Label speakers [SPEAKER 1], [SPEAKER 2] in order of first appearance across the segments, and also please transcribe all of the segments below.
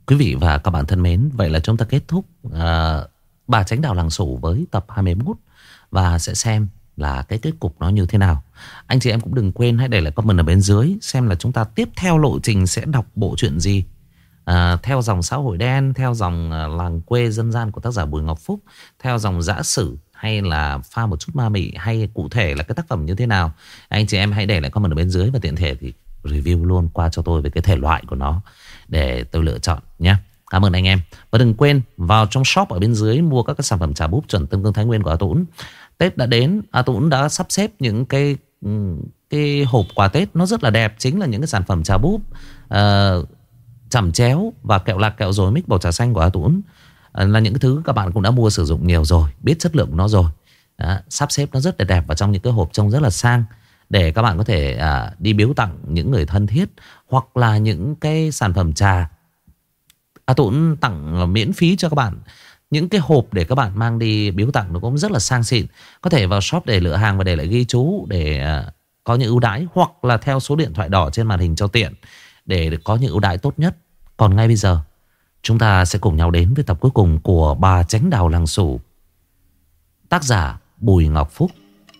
[SPEAKER 1] Quý vị và các bạn thân mến, vậy là chúng ta kết thúc Bà Tránh Đào Làng Sủ với tập 21 và sẽ xem là cái kết cục nó như thế nào. Anh chị em cũng đừng quên hãy để lại comment ở bên dưới xem là chúng ta tiếp theo lộ trình sẽ đọc bộ truyện gì. Theo dòng xã hội đen, theo dòng làng quê dân gian của tác giả Bùi Ngọc Phúc, theo dòng dã sử, hay là pha một chút ma mị, hay cụ thể là cái tác phẩm như thế nào. Anh chị em hãy để lại comment ở bên dưới và tiện thể thì review luôn qua cho tôi về cái thể loại của nó để tôi lựa chọn nhé. Cảm ơn anh em. Và đừng quên vào trong shop ở bên dưới mua các cái sản phẩm trà búp chuẩn Tân Cương Thái Nguyên của A Tũng. Tết đã đến, A Tũng đã sắp xếp những cái hộp quà Tết nó rất là đẹp. Chính là những cái sản phẩm trà búp, chẩm chéo và kẹo lạc kẹo rồi mix bột trà xanh của A Tũng. Là những cái thứ các bạn cũng đã mua sử dụng nhiều rồi, biết chất lượng của nó rồi. Sắp xếp nó rất là đẹp và trong những cái hộp trông rất là sang, để các bạn có thể đi biếu tặng những người thân thiết, hoặc là những cái sản phẩm trà A Tũng tặng miễn phí cho các bạn. Những cái hộp để các bạn mang đi biếu tặng nó cũng rất là sang xịn. Có thể vào shop để lựa hàng và để lại ghi chú để có những ưu đãi, hoặc là theo số điện thoại đỏ trên màn hình cho tiện để có những ưu đãi tốt nhất. Còn ngay bây giờ chúng ta sẽ cùng nhau đến với tập cuối cùng của Bà Tránh Đào Làng Sủ, tác giả Bùi Ngọc Phúc.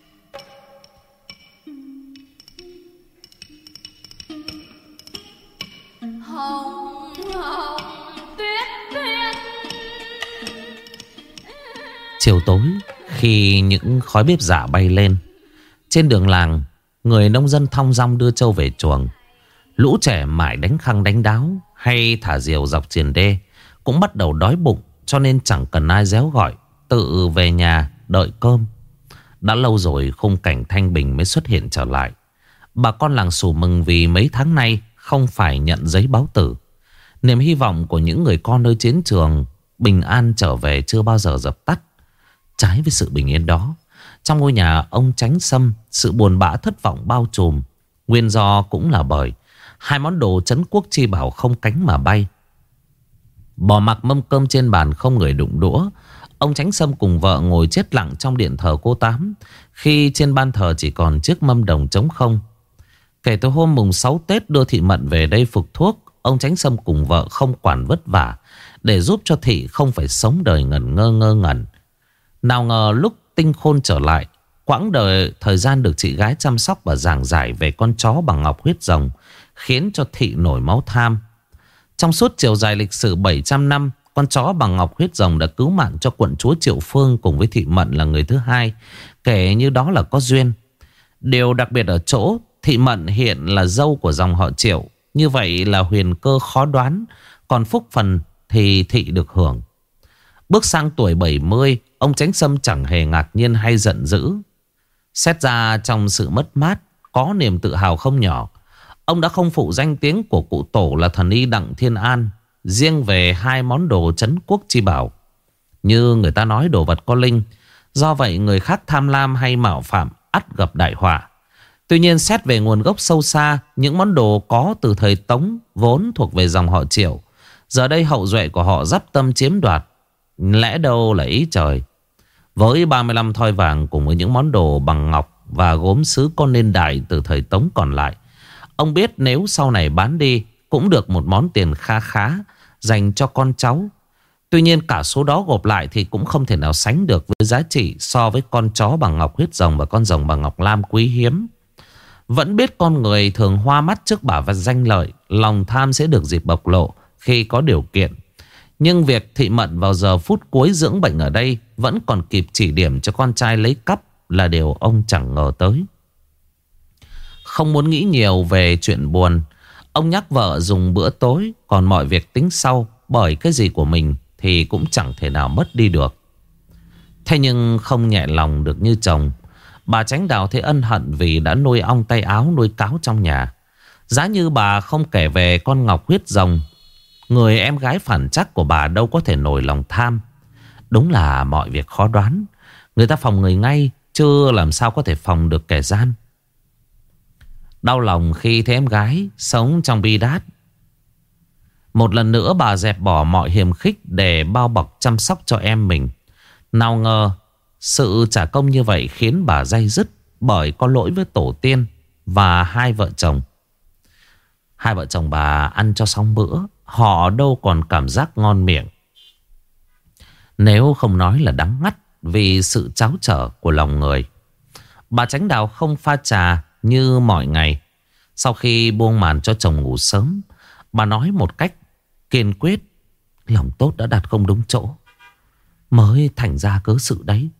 [SPEAKER 1] Chiều tối khi những khói bếp dạ bay lên, trên đường làng, người nông dân thong dong đưa trâu về chuồng. Lũ trẻ mải đánh khăng đánh đáo hay thả diều dọc triền đê cũng bắt đầu đói bụng, cho nên chẳng cần ai réo gọi, tự về nhà đợi cơm. Đã lâu rồi khung cảnh thanh bình mới xuất hiện trở lại. Bà con làng Sủ mừng vì mấy tháng nay không phải nhận giấy báo tử. Niềm hy vọng của những người con nơi chiến trường bình an trở về chưa bao giờ dập tắt. Trái với sự bình yên đó, trong ngôi nhà ông Chánh Sâm, sự buồn bã thất vọng bao trùm. Nguyên do cũng là bởi hai món đồ trấn quốc chi bảo không cánh mà bay. Bỏ mặc mâm cơm trên bàn không người đụng đũa, ông Chánh Sâm cùng vợ ngồi chết lặng trong điện thờ cô Tám, khi trên ban thờ chỉ còn chiếc mâm đồng trống không. Kể từ hôm mùng 6 Tết đưa thị Mận về đây phục thuốc, ông Chánh Sâm cùng vợ không quản vất vả để giúp cho thị không phải sống đời ngẩn ngơ ngẩn. Nào ngờ lúc tinh khôn trở lại, quãng đời thời gian được chị gái chăm sóc và giảng giải về con chó bằng ngọc huyết rồng khiến cho thị nổi máu tham. Trong suốt chiều dài lịch sử 700 năm, con chó bằng ngọc huyết rồng đã cứu mạng cho quận chúa Triệu Phương cùng với thị Mận là người thứ hai, kể như đó là có duyên. Điều đặc biệt ở chỗ thị Mận hiện là dâu của dòng họ Triệu, như vậy là huyền cơ khó đoán, còn phúc phần thì thị được hưởng. Bước sang tuổi 70, ông Chánh Sâm chẳng hề ngạc nhiên hay giận dữ. Xét ra trong sự mất mát có niềm tự hào không nhỏ. Ông đã không phụ danh tiếng của cụ tổ là thần y Đặng Thiên An riêng về hai món đồ trấn quốc chi bảo. Như người ta nói đồ vật có linh, do vậy người khác tham lam hay mạo phạm ắt gặp đại họa. Tuy nhiên xét về nguồn gốc sâu xa, những món đồ có từ thời Tống vốn thuộc về dòng họ Triệu. Giờ đây hậu duệ của họ dắp tâm chiếm đoạt, lẽ đâu là ý trời. Với 35 thoi vàng cùng với những món đồ bằng ngọc và gốm sứ con niên đại từ thời Tống còn lại, ông biết nếu sau này bán đi cũng được một món tiền kha khá dành cho con cháu. Tuy nhiên cả số đó gộp lại thì cũng không thể nào sánh được với giá trị so với con chó bằng ngọc huyết rồng và con rồng bằng ngọc lam quý hiếm. Vẫn biết con người thường hoa mắt trước bả và danh lợi, lòng tham sẽ được dịp bộc lộ khi có điều kiện. Nhưng việc thị Mận vào giờ phút cuối dưỡng bệnh ở đây vẫn còn kịp chỉ điểm cho con trai lấy cắp là điều ông chẳng ngờ tới. Không muốn nghĩ nhiều về chuyện buồn, ông nhắc vợ dùng bữa tối, còn mọi việc tính sau, bởi cái gì của mình thì cũng chẳng thể nào mất đi được. Thế nhưng không nhẹ lòng được như chồng, bà Tránh Đào thấy ân hận vì đã nuôi ong tay áo nuôi cáo trong nhà. Giá như bà không kể về con ngọc huyết rồng, người em gái phản trắc của bà đâu có thể nổi lòng tham. Đúng là mọi việc khó đoán, người ta phòng người ngay, chưa làm sao có thể phòng được kẻ gian. Đau lòng khi thấy em gái sống trong bi đát. Một lần nữa bà dẹp bỏ mọi hiềm khích để bao bọc chăm sóc cho em mình. Nào ngờ sự trả công như vậy khiến bà day dứt, bởi có lỗi với tổ tiên và hai vợ chồng. Hai vợ chồng bà ăn cho xong bữa, họ đâu còn cảm giác ngon miệng. Nếu không nói là đắng ngắt vì sự tráo trở của lòng người. Bà Chánh Đào không pha trà như mọi ngày. Sau khi buông màn cho chồng ngủ sớm, bà nói một cách kiên quyết: lòng tốt đã đặt không đúng chỗ, mới thành ra cớ sự đấy.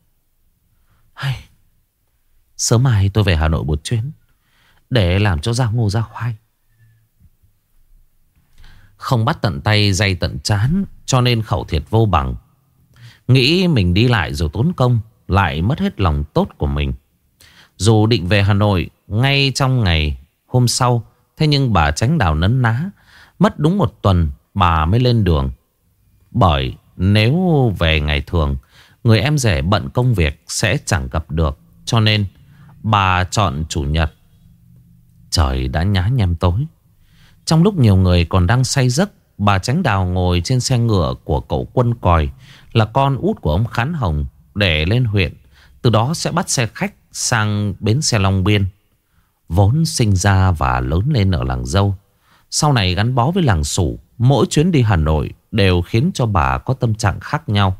[SPEAKER 1] Sớm mai tôi về Hà Nội một chuyến, để làm cho ra ngô ra khoai. Không bắt tận tay dày tận chán, cho nên khẩu thiệt vô bằng. Nghĩ mình đi lại rồi tốn công, lại mất hết lòng tốt của mình. Dù định về Hà Nội ngay trong ngày hôm sau, thế nhưng bà Chánh Đào nấn ná. Mất đúng một tuần bà mới lên đường. Bởi nếu về ngày thường, người em rể bận công việc sẽ chẳng gặp được. Cho nên bà chọn chủ nhật. Trời đã nhá nhem tối. Trong lúc nhiều người còn đang say giấc, bà Chánh Đào ngồi trên xe ngựa của cậu Quân Còi, là con út của ông Khán Hồng, để lên huyện. Từ đó sẽ bắt xe khách sang bến xe Long Biên. Vốn sinh ra và lớn lên ở làng Dâu, sau này gắn bó với làng Sủ, mỗi chuyến đi Hà Nội đều khiến cho bà có tâm trạng khác nhau.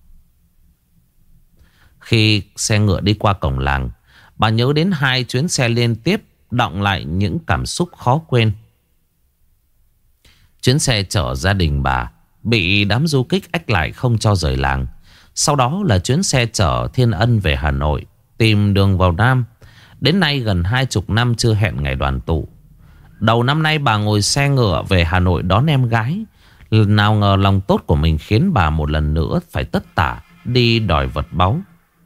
[SPEAKER 1] Khi xe ngựa đi qua cổng làng, bà nhớ đến 2 chuyến xe liên tiếp, đọng lại những cảm xúc khó quên. Chuyến xe chở gia đình bà bị đám du kích ách lại không cho rời làng. Sau đó là chuyến xe chở Thiên Ân về Hà Nội, tìm đường vào Nam. Đến nay gần 20 năm chưa hẹn ngày đoàn tụ. Đầu năm nay bà ngồi xe ngựa về Hà Nội đón em gái. Nào ngờ lòng tốt của mình khiến bà một lần nữa phải tất tả đi đòi vật báu.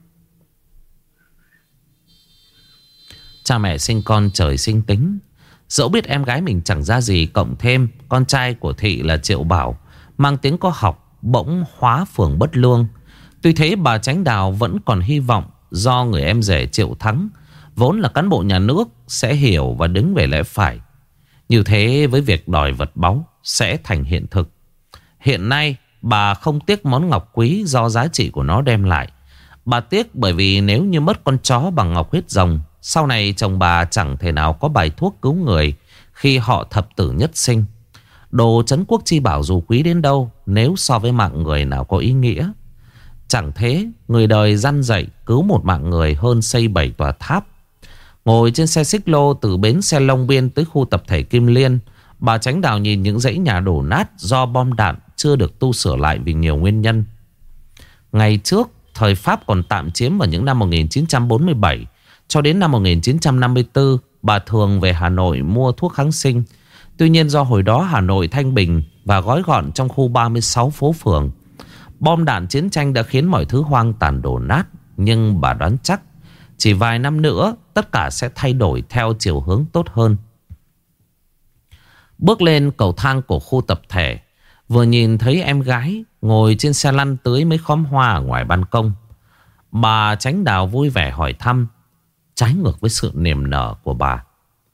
[SPEAKER 1] Cha mẹ sinh con trời sinh tính. Dẫu biết em gái mình chẳng ra gì, cộng thêm con trai của Thị là Triệu Bảo mang tiếng có học, bỗng hóa phường bất lương. Tuy thế bà Chánh Đào vẫn còn hy vọng, do người em rể Triệu Thắng vốn là cán bộ nhà nước sẽ hiểu và đứng về lẽ phải. Như thế với việc đòi vật báu sẽ thành hiện thực. Hiện nay bà không tiếc món ngọc quý do giá trị của nó đem lại. Bà tiếc bởi vì nếu như mất con chó bằng ngọc huyết rồng, sau này chồng bà chẳng thể nào có bài thuốc cứu người khi họ thập tử nhất sinh. Đồ trấn quốc chi bảo dù quý đến đâu, nếu so với mạng người nào có ý nghĩa. Chẳng thế, người đời răn dạy cứu một mạng người hơn xây 7 tòa tháp. Ngồi trên xe xích lô từ bến xe Long Biên tới khu tập thể Kim Liên, bà Chánh Đào nhìn những dãy nhà đổ nát do bom đạn chưa được tu sửa lại vì nhiều nguyên nhân. Ngày trước, thời Pháp còn tạm chiếm vào những năm 1947 cho đến năm 1954, bà thường về Hà Nội mua thuốc kháng sinh. Tuy nhiên do hồi đó Hà Nội thanh bình và gói gọn trong khu 36 phố phường, bom đạn chiến tranh đã khiến mọi thứ hoang tàn đổ nát. Nhưng bà đoán chắc chỉ vài năm nữa tất cả sẽ thay đổi theo chiều hướng tốt hơn. Bước lên cầu thang của khu tập thể, vừa nhìn thấy em gái ngồi trên xe lăn tưới mấy khóm hoa ở ngoài ban công, bà Chánh Đào vui vẻ hỏi thăm, trái ngược với sự niềm nở của bà.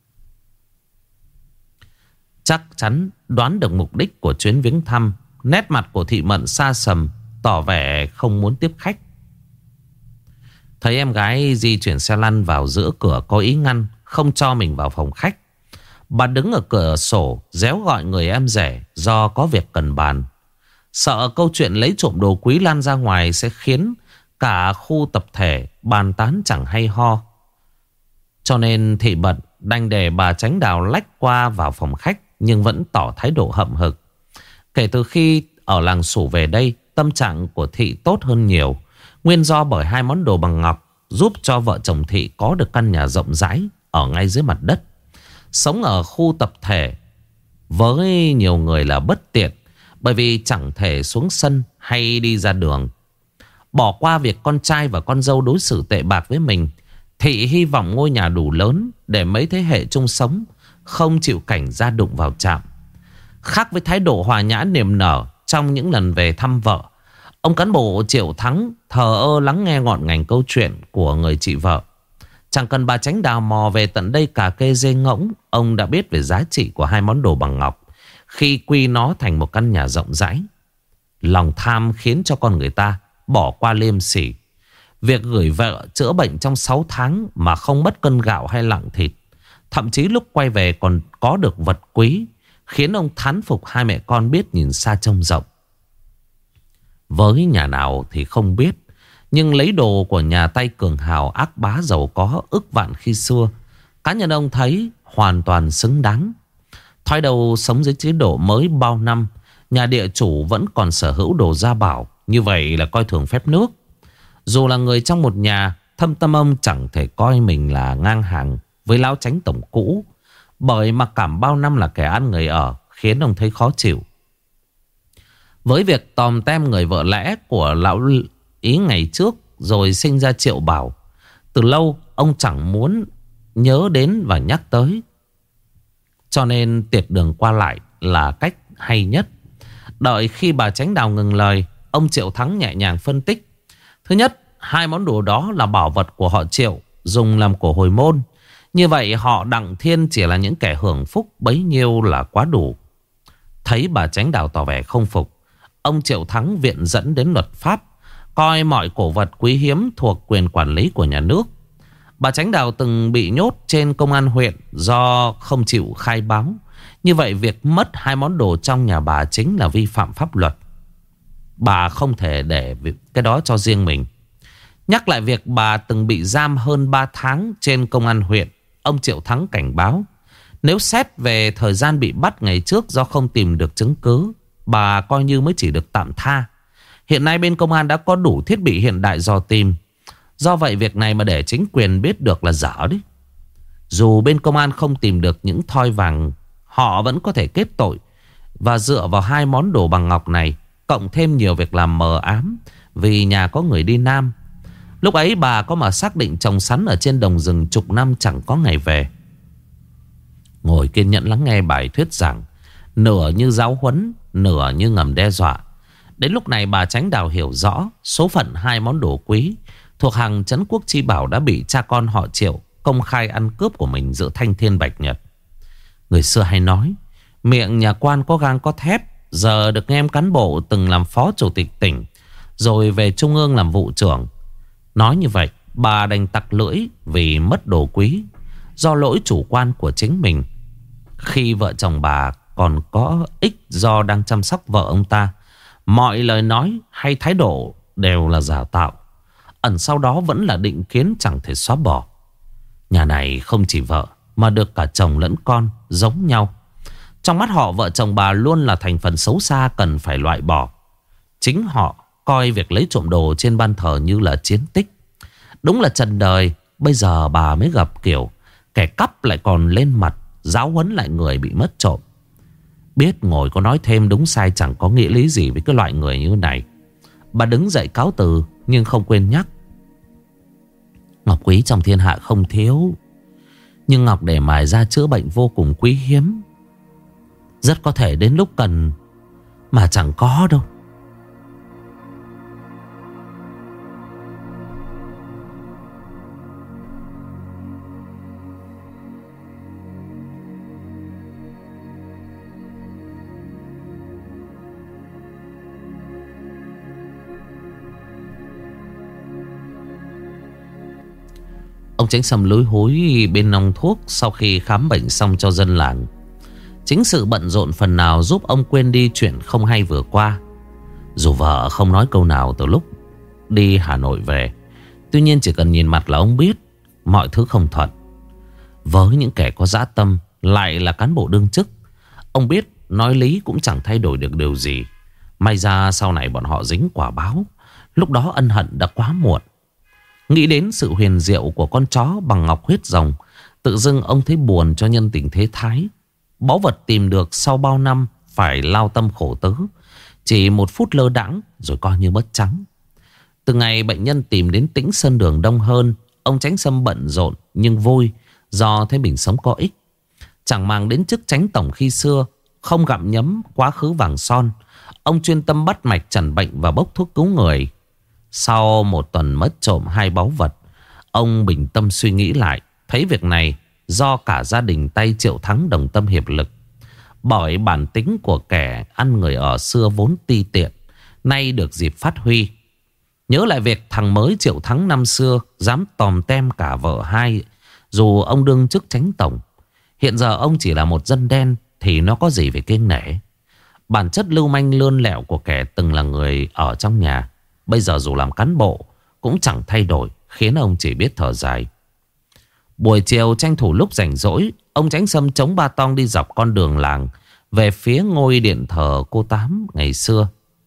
[SPEAKER 1] Chắc chắn đoán được mục đích của chuyến viếng thăm, nét mặt của Thị Mận xa sầm, tỏ vẻ không muốn tiếp khách. Thấy em gái di chuyển xe lăn vào giữa cửa có ý ngăn, không cho mình vào phòng khách, bà đứng ở cửa sổ réo gọi người em rể do có việc cần bàn. Sợ câu chuyện lấy trộm đồ quý lan ra ngoài sẽ khiến cả khu tập thể bàn tán chẳng hay ho. Cho nên Thị Mận đành để bà Chánh Đào lách qua vào phòng khách, nhưng vẫn tỏ thái độ hậm hực. Kể từ khi ở làng Sủ về đây, tâm trạng của Thị tốt hơn nhiều. Nguyên do bởi 2 món đồ bằng ngọc giúp cho vợ chồng Thị có được căn nhà rộng rãi ở ngay dưới mặt đất. Sống ở khu tập thể với nhiều người là bất tiện, bởi vì chẳng thể xuống sân hay đi ra đường. Bỏ qua việc con trai và con dâu đối xử tệ bạc với mình, Thị hy vọng ngôi nhà đủ lớn để mấy thế hệ chung sống, không chịu cảnh ra đụng vào chạm. Khác với thái độ hòa nhã niềm nở trong những lần về thăm vợ, ông cán bộ Triệu Thắng thờ ơ lắng nghe ngọn ngành câu chuyện của người chị vợ. Chẳng cần bà Chánh Đào mò về tận đây cà kê dê ngỗng, ông đã biết về giá trị của 2 món đồ bằng ngọc khi quy nó thành một căn nhà rộng rãi. Lòng tham khiến cho con người ta bỏ qua liêm sỉ. Việc gửi vợ chữa bệnh trong 6 tháng mà không mất cân gạo hay lạng thịt, thậm chí lúc quay về còn có được vật quý, khiến ông thán phục hai mẹ con biết nhìn xa trông rộng. Với nhà nào thì không biết, nhưng lấy đồ của nhà tay cường hào ác bá giàu có ức vạn khi xưa, cá nhân ông thấy hoàn toàn xứng đáng. Thoái đầu sống dưới chế độ mới bao năm, nhà địa chủ vẫn còn sở hữu đồ gia bảo, như vậy là coi thường phép nước. Dù là người trong một nhà, thâm tâm ông chẳng thể coi mình là ngang hàng với lão chánh tổng cũ, bởi mặc cảm bao năm là kẻ ăn người ở, khiến ông thấy khó chịu. Với việc tòm tem người vợ lẽ của lão Ý ngày trước rồi sinh ra Triệu Bảo, từ lâu ông chẳng muốn nhớ đến và nhắc tới. Cho nên tiệt đường qua lại là cách hay nhất. Đợi khi bà Chánh Đào ngừng lời, ông Triệu Thắng nhẹ nhàng phân tích. Thứ nhất, hai món đồ đó là bảo vật của họ Triệu, dùng làm của hồi môn. Như vậy họ Đặng Thiên chỉ là những kẻ hưởng phúc bấy nhiêu là quá đủ. Thấy bà Chánh Đào tỏ vẻ không phục, ông Triệu Thắng viện dẫn đến luật pháp, coi mọi cổ vật quý hiếm thuộc quyền quản lý của nhà nước. Bà Chánh Đào từng bị nhốt trên công an huyện do không chịu khai báo. Như vậy việc mất hai món đồ trong nhà bà chính là vi phạm pháp luật. Bà không thể để cái đó cho riêng mình. Nhắc lại việc bà từng bị giam hơn 3 tháng trên công an huyện, ông Triệu Thắng cảnh báo, nếu xét về thời gian bị bắt ngày trước do không tìm được chứng cứ, bà coi như mới chỉ được tạm tha. Hiện nay bên công an đã có đủ thiết bị hiện đại dò tìm. Do vậy việc này mà để chính quyền biết được là dở đấy. Dù bên công an không tìm được những thoi vàng, họ vẫn có thể kết tội. Và dựa vào hai món đồ bằng ngọc này, cộng thêm nhiều việc làm mờ ám vì nhà có người đi Nam. Lúc ấy bà có mà xác định trồng sắn ở trên đồng rừng chục năm chẳng có ngày về. Ngồi kiên nhẫn lắng nghe bài thuyết giảng, nửa như giáo huấn, nửa như ngầm đe dọa. Đến lúc này bà Chánh Đào hiểu rõ số phận hai món đồ quý thuộc hàng trấn quốc chi bảo đã bị cha con họ Triệu công khai ăn cướp của mình giữa thanh thiên bạch nhật. Người xưa hay nói, miệng nhà quan có gang có thép. Giờ được nghe em cán bộ từng làm phó chủ tịch tỉnh, rồi về trung ương làm vụ trưởng. Nói như vậy, bà đành tặc lưỡi vì mất đồ quý, do lỗi chủ quan của chính mình. Khi vợ chồng bà còn có ích do đang chăm sóc vợ ông ta, mọi lời nói hay thái độ đều là giả tạo, ẩn sau đó vẫn là định kiến chẳng thể xóa bỏ. Nhà này không chỉ vợ mà được cả chồng lẫn con giống nhau. Trong mắt họ, vợ chồng bà luôn là thành phần xấu xa cần phải loại bỏ. Chính họ coi việc lấy trộm đồ trên ban thờ như là chiến tích. Đúng là trần đời, bây giờ bà mới gặp kiểu kẻ cắp lại còn lên mặt giáo huấn lại người bị mất trộm. Biết ngồi có nói thêm đúng sai chẳng có nghĩa lý gì với cái loại người như này. Bà đứng dậy cáo từ nhưng không quên nhắc, ngọc quý trong thiên hạ không thiếu, nhưng ngọc để mài ra chữa bệnh vô cùng quý hiếm. Rất có thể đến lúc cần mà chẳng có đâu. Ông Chánh Sâm lúi húi bên nòng thuốc sau khi khám bệnh xong cho dân làng. Chính sự bận rộn phần nào giúp ông quên đi chuyện không hay vừa qua. Dù vợ không nói câu nào từ lúc đi Hà Nội về, tuy nhiên chỉ cần nhìn mặt là ông biết mọi thứ không thuận. Với những kẻ có dã tâm, lại là cán bộ đương chức, ông biết nói lý cũng chẳng thay đổi được điều gì. May ra sau này bọn họ dính quả báo, lúc đó ân hận đã quá muộn. Nghĩ đến sự huyền diệu của con chó bằng ngọc huyết rồng, tự dưng ông thấy buồn cho nhân tình thế thái. Báu vật tìm được sau bao năm phải lao tâm khổ tứ, chỉ một phút lơ đãng rồi coi như mất trắng. Từ ngày bệnh nhân tìm đến Tĩnh Sơn Đường đông hơn, ông Chánh Sâm bận rộn nhưng vui, do thấy mình sống có ích. Chẳng màng đến chức chánh tổng khi xưa, không gặm nhấm quá khứ vàng son. Ông chuyên tâm bắt mạch chẩn bệnh và bốc thuốc cứu người. Sau một tuần mất trộm hai báu vật, ông bình tâm suy nghĩ lại, thấy việc này do cả gia đình tay Triệu Thắng đồng tâm hiệp lực. Bởi bản tính của kẻ ăn người ở xưa vốn ti tiện, nay được dịp phát huy. Nhớ lại việc thằng mới Triệu Thắng năm xưa dám tòm tem cả vợ hai, dù ông đương chức chánh tổng. Hiện giờ ông chỉ là một dân đen, thì nó có gì phải kiêng nể. Bản chất lưu manh lươn lẹo của kẻ từng là người ở trong nhà, bây giờ dù làm cán bộ cũng chẳng thay đổi, khiến ông chỉ biết thở dài. Buổi chiều tranh thủ lúc rảnh rỗi, ông Chánh Sâm chống ba tong đi dọc con đường làng về phía ngôi điện thờ cô Tám ngày xưa.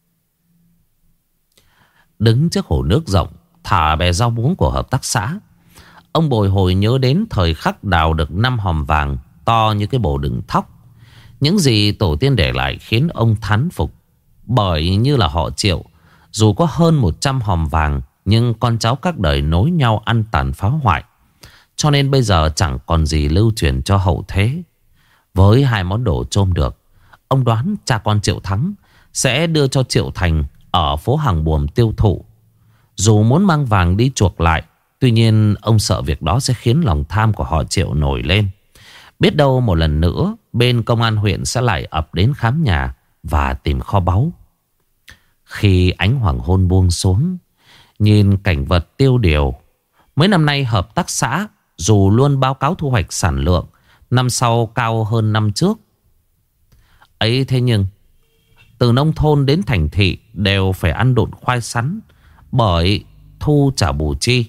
[SPEAKER 1] Đứng trước hồ nước rộng thả bè rau muống của hợp tác xã, ông bồi hồi nhớ đến thời khắc đào được 5 hòm vàng to như cái bồ đựng thóc. Những gì tổ tiên để lại khiến ông thán phục. Bởi như là họ Triệu, dù có hơn 100 hòm vàng, nhưng con cháu các đời nối nhau ăn tàn phá hoại, cho nên bây giờ chẳng còn gì lưu truyền cho hậu thế. Với 2 món đồ chôm được, ông đoán cha con Triệu Thắng sẽ đưa cho Triệu Thành ở phố Hàng Buồm tiêu thụ. Dù muốn mang vàng đi chuộc lại, tuy nhiên ông sợ việc đó sẽ khiến lòng tham của họ Triệu nổi lên. Biết đâu một lần nữa bên công an huyện sẽ lại ập đến khám nhà và tìm kho báu. Khi ánh hoàng hôn buông xuống, nhìn cảnh vật tiêu điều, mấy năm nay hợp tác xã dù luôn báo cáo thu hoạch sản lượng năm sau cao hơn năm trước ấy, thế nhưng từ nông thôn đến thành thị đều phải ăn độn khoai sắn, bởi thu trả bù chi.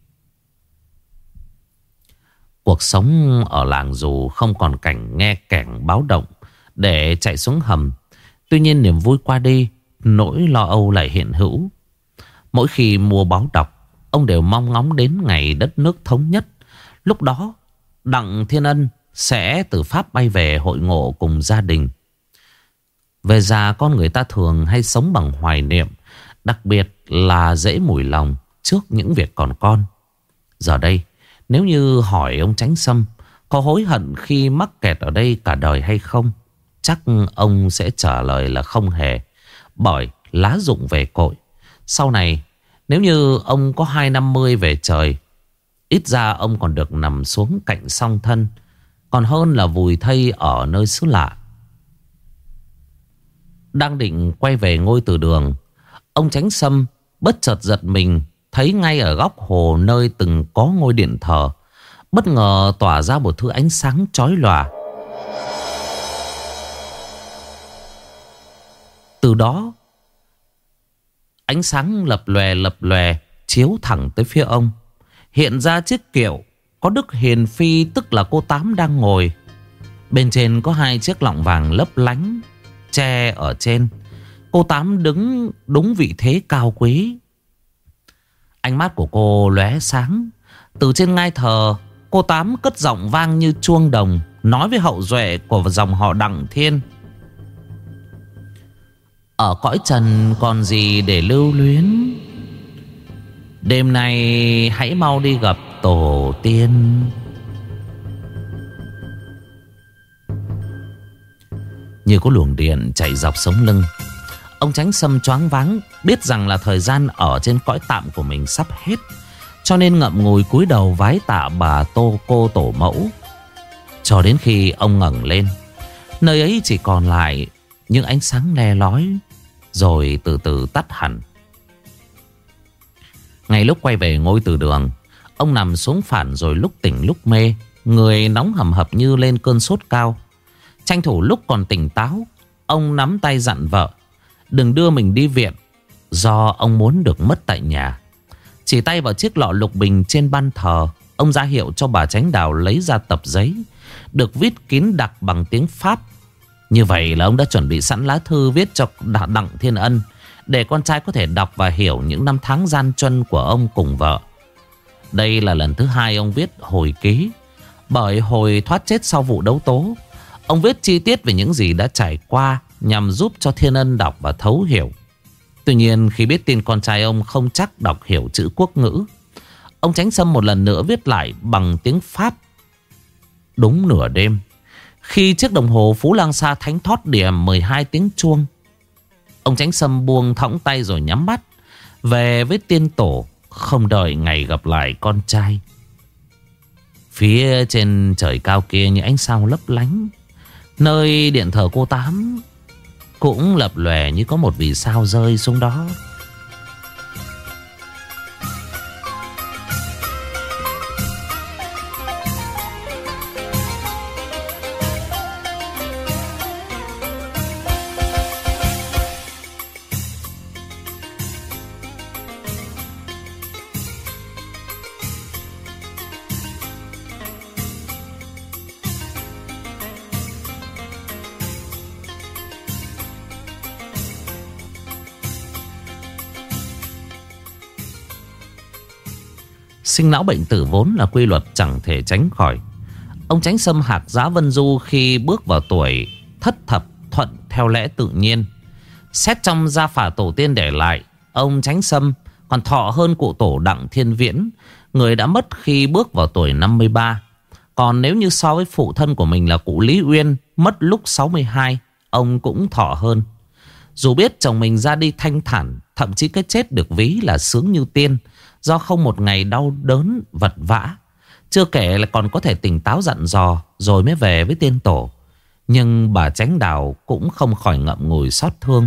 [SPEAKER 1] Cuộc sống ở làng dù không còn cảnh nghe kẻng báo động để chạy xuống hầm, tuy nhiên niềm vui qua đi, nỗi lo âu lại hiện hữu. Mỗi khi mua báo đọc, ông đều mong ngóng đến ngày đất nước thống nhất. Lúc đó Đặng Thiên Ân sẽ từ Pháp bay về hội ngộ cùng gia đình. Về già con người ta thường hay sống bằng hoài niệm, đặc biệt là dễ mủi lòng trước những việc còn con. Giờ đây, nếu như hỏi ông Chánh Sâm có hối hận khi mắc kẹt ở đây cả đời hay không, chắc ông sẽ trả lời là không hề. Bởi lá rụng về cội. Sau này nếu như ông có 250 về trời, ít ra ông còn được nằm xuống cạnh song thân, còn hơn là vùi thây ở nơi xứ lạ. Đang định quay về ngôi từ đường, ông Chánh Sâm bất chợt giật mình, thấy ngay ở góc hồ nơi từng có ngôi điện thờ bất ngờ tỏa ra một thứ ánh sáng chói lòa. Từ đó ánh sáng lập lòe chiếu thẳng tới phía ông. Hiện ra chiếc kiệu có Đức Hiền Phi, tức là cô Tám, đang ngồi. Bên trên có 2 chiếc lọng vàng lấp lánh che ở trên. Cô Tám đứng đúng vị thế cao quý. Ánh mắt của cô lóe sáng. Từ trên ngai thờ, cô Tám cất giọng vang như chuông đồng, nói với hậu duệ của dòng họ Đặng Thiên: ở cõi trần còn gì để lưu luyến, đêm nay hãy mau đi gặp tổ tiên. Như có luồng điện chạy dọc sống lưng, ông Chánh Sâm choáng váng, biết rằng là thời gian ở trên cõi tạm của mình sắp hết, cho nên ngậm ngùi cúi đầu vái tạ bà cô tổ mẫu. Cho đến khi ông ngẩng lên, nơi ấy chỉ còn lại những ánh sáng le lói, rồi từ từ tắt hẳn. Ngay lúc quay về ngôi từ đường, ông nằm xuống phản rồi lúc tỉnh lúc mê, người nóng hầm hập như lên cơn sốt cao. Tranh thủ lúc còn tỉnh táo, ông nắm tay dặn vợ đừng đưa mình đi viện, do ông muốn được mất tại nhà. Chỉ tay vào chiếc lọ lục bình trên ban thờ, ông ra hiệu cho bà Chánh Đào lấy ra tập giấy được viết kín đặc bằng tiếng Pháp. Như vậy là ông đã chuẩn bị sẵn lá thư viết cho Đặng Thiên Ân, để con trai có thể đọc và hiểu những năm tháng gian truân của ông cùng vợ. Đây là lần thứ 2 ông viết hồi ký. Bởi hồi thoát chết sau vụ đấu tố, ông viết chi tiết về những gì đã trải qua nhằm giúp cho Thiên Ân đọc và thấu hiểu. Tuy nhiên khi biết tin con trai ông không chắc đọc hiểu chữ quốc ngữ, ông Chánh Sâm một lần nữa viết lại bằng tiếng Pháp. Đúng nửa đêm, khi chiếc đồng hồ Phú Lang Sa thánh thót điểm 12 tiếng chuông, ông Chánh Sâm buông thõng tay rồi nhắm mắt về với tiên tổ, không đợi ngày gặp lại con trai. Phía trên trời cao kia những ánh sao lấp lánh, nơi điện thờ cô Tám cũng lập lòe như có một vì sao rơi xuống đó. Sinh lão bệnh tử vốn là quy luật chẳng thể tránh khỏi. Ông Chánh Sâm Hạc Giá Vân Du khi bước vào tuổi thất thập thuận theo lẽ tự nhiên. Xét trong gia phả tổ tiên để lại, ông Chánh Sâm còn thọ hơn cụ tổ Đặng Thiên Viễn, người đã mất khi bước vào tuổi 53. Còn nếu như so với phụ thân của mình là cụ Lý Uyên, mất lúc 62, ông cũng thọ hơn. Dù biết chồng mình ra đi thanh thản, thậm chí cái chết được ví là sướng như tiên, do không một ngày đau đớn vật vã. Chưa kể là còn có thể tỉnh táo dặn dò rồi mới về với tiên tổ. Nhưng bà Chánh Đào cũng không khỏi ngậm ngùi xót thương.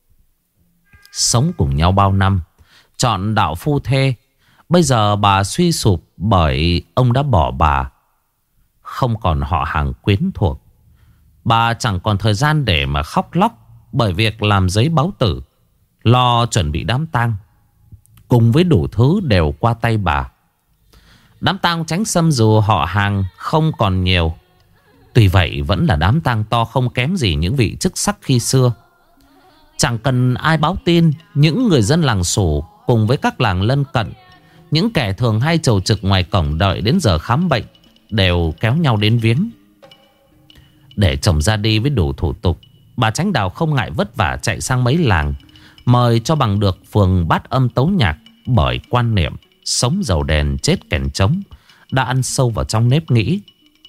[SPEAKER 1] Sống cùng nhau bao năm, chọn đạo phu thê, bây giờ bà suy sụp bởi ông đã bỏ bà. Không còn họ hàng quyến thuộc, bà chẳng còn thời gian để mà khóc lóc bởi việc làm giấy báo tử, lo chuẩn bị đám tang, cùng với đủ thứ đều qua tay bà. Đám tang Chánh Sâm dù họ hàng không còn nhiều, tuy vậy vẫn là đám tang to không kém gì những vị chức sắc khi xưa. Chẳng cần ai báo tin, những người dân làng Sủ cùng với các làng lân cận, những kẻ thường hay chầu trực ngoài cổng đợi đến giờ khám bệnh, đều kéo nhau đến viếng. Để chồng ra đi với đủ thủ tục, bà Chánh Đào không ngại vất vả chạy sang mấy làng, mời cho bằng được phường bát âm tấu nhạc. Bởi quan niệm sống dầu đèn chết kèn trống đã ăn sâu vào trong nếp nghĩ.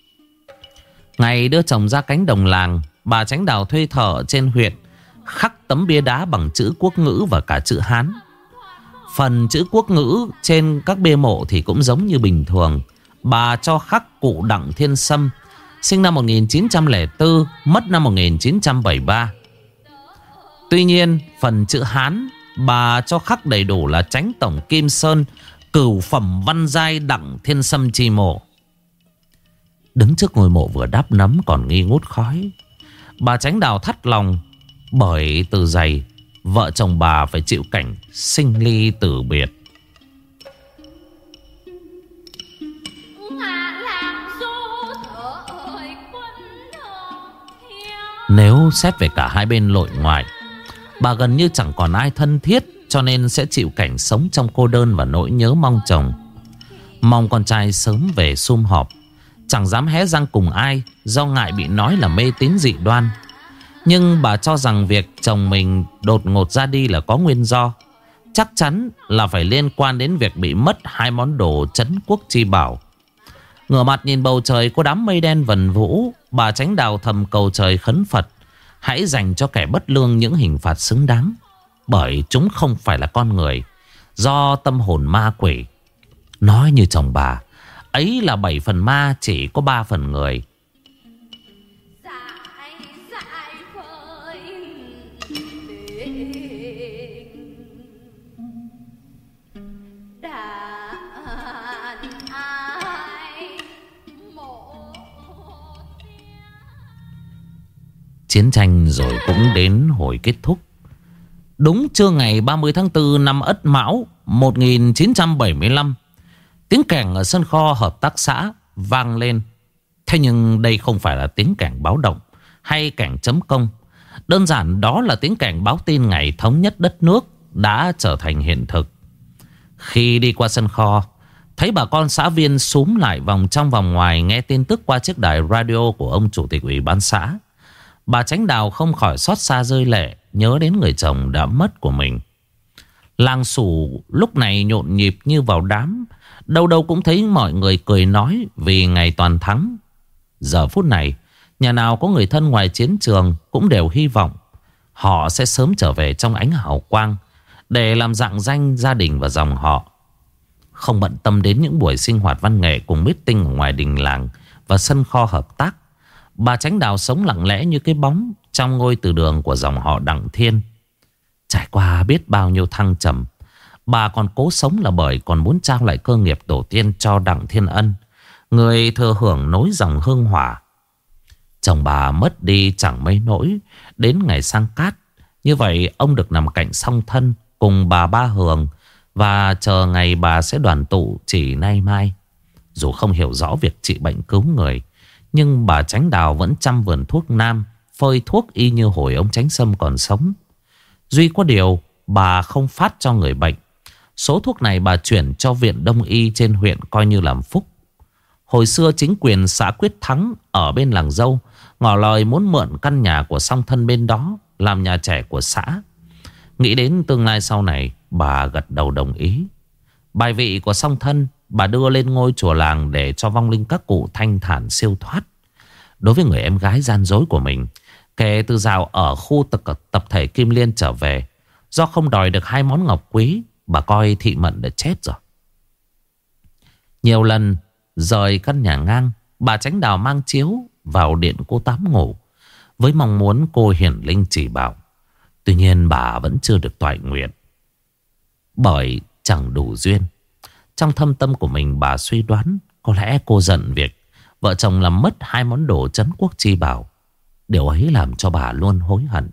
[SPEAKER 1] Ngày đưa chồng ra cánh đồng làng, bà Chánh Đào thuê thợ trên huyện khắc tấm bia đá bằng chữ quốc ngữ và cả chữ Hán. Phần chữ quốc ngữ trên các bia mộ thì cũng giống như bình thường. Bà cho khắc cụ Đặng Thiên Sâm, sinh năm 1904, mất năm 1973. Tuy nhiên phần chữ Hán bà cho khắc đầy đủ là Chánh Tổng Kim Sơn, cửu phẩm văn giai Đặng Thiên Sâm chi mộ. Đứng trước ngôi mộ vừa đắp nấm còn nghi ngút khói, bà Chánh Đào thắt lòng, bởi từ giày vợ chồng bà phải chịu cảnh sinh ly tử biệt. Nếu xét về cả hai bên nội ngoại, bà gần như chẳng còn ai thân thiết, cho nên sẽ chịu cảnh sống trong cô đơn và nỗi nhớ mong chồng. Mong con trai sớm về sum họp. Chẳng dám hé răng cùng ai do ngại bị nói là mê tín dị đoan. Nhưng bà cho rằng việc chồng mình đột ngột ra đi là có nguyên do. Chắc chắn là phải liên quan đến việc bị mất hai món đồ trấn quốc chi bảo. Ngửa mặt nhìn bầu trời có đám mây đen vần vũ, bà Chánh Đào thầm cầu trời khấn Phật hãy dành cho kẻ bất lương những hình phạt xứng đáng, bởi chúng không phải là con người, do tâm hồn ma quỷ. Nói như chồng bà, ấy là 7 phần ma chỉ có 3 phần người. Chiến tranh rồi cũng đến hồi kết thúc. Đúng trưa ngày 30 tháng 4 năm Ất Mão 1975, tiếng kèn ở sân kho hợp tác xã vang lên. Thế nhưng đây không phải là tiếng kèn báo động hay kèn chấm công. Đơn giản đó là tiếng kèn báo tin ngày thống nhất đất nước đã trở thành hiện thực. Khi đi qua sân kho, thấy bà con xã viên xúm lại vòng trong vòng ngoài nghe tin tức qua chiếc đài radio của ông chủ tịch ủy ban xã. Bà Chánh Đào không khỏi xót xa rơi lệ, nhớ đến người chồng đã mất của mình. Làng Sủ lúc này nhộn nhịp như vào đám. Đâu đâu cũng thấy mọi người cười nói vì ngày toàn thắng. Giờ phút này, nhà nào có người thân ngoài chiến trường cũng đều hy vọng họ sẽ sớm trở về trong ánh hào quang để làm rạng danh gia đình và dòng họ. Không bận tâm đến những buổi sinh hoạt văn nghệ cùng meeting ở ngoài đình làng và sân kho hợp tác, bà Chánh Đào sống lặng lẽ như cái bóng trong ngôi từ đường của dòng họ Đặng Thiên. Trải qua biết bao nhiêu thăng trầm, bà còn cố sống là bởi còn muốn trao lại cơ nghiệp tổ tiên cho Đặng Thiên Ân, người thừa hưởng nối dòng hương hỏa. Chồng bà mất đi chẳng mấy nỗi, đến ngày sang cát, như vậy ông được nằm cạnh song thân cùng bà Ba Hường và chờ ngày bà sẽ đoàn tụ chỉ nay mai. Dù không hiểu rõ việc trị bệnh cứu người, nhưng bà Chánh Đào vẫn chăm vườn thuốc nam, phơi thuốc y như hồi ông Chánh Sâm còn sống. Duy có điều bà không phát cho người bệnh, Số thuốc này bà chuyển cho viện đông y trên huyện coi như làm phúc. Hồi xưa chính quyền xã Quyết Thắng ở bên làng Dâu ngỏ lời muốn mượn căn nhà của song thân bên đó làm nhà trẻ của xã. Nghĩ đến tương lai sau này, bà gật đầu đồng ý. Bài vị của song thân bà đưa lên ngôi chùa làng để cho vong linh các cụ thanh thản siêu thoát. Đối với người em gái gian dối của mình, kể từ dạo ở khu tập thể Kim Liên trở về, do không đòi được 2 món ngọc quý, bà coi Thị Mận đã chết rồi. Nhiều lần rời căn nhà ngang, bà Chánh Đào mang chiếu vào điện cô Tám ngủ, với mong muốn cô hiển linh chỉ bảo. Tuy nhiên bà vẫn chưa được toại nguyện, bởi chẳng đủ duyên. Trong thâm tâm của mình, bà suy đoán có lẽ cô giận việc vợ chồng làm mất 2 món đồ trấn quốc chi bảo. Điều ấy làm cho bà luôn hối hận.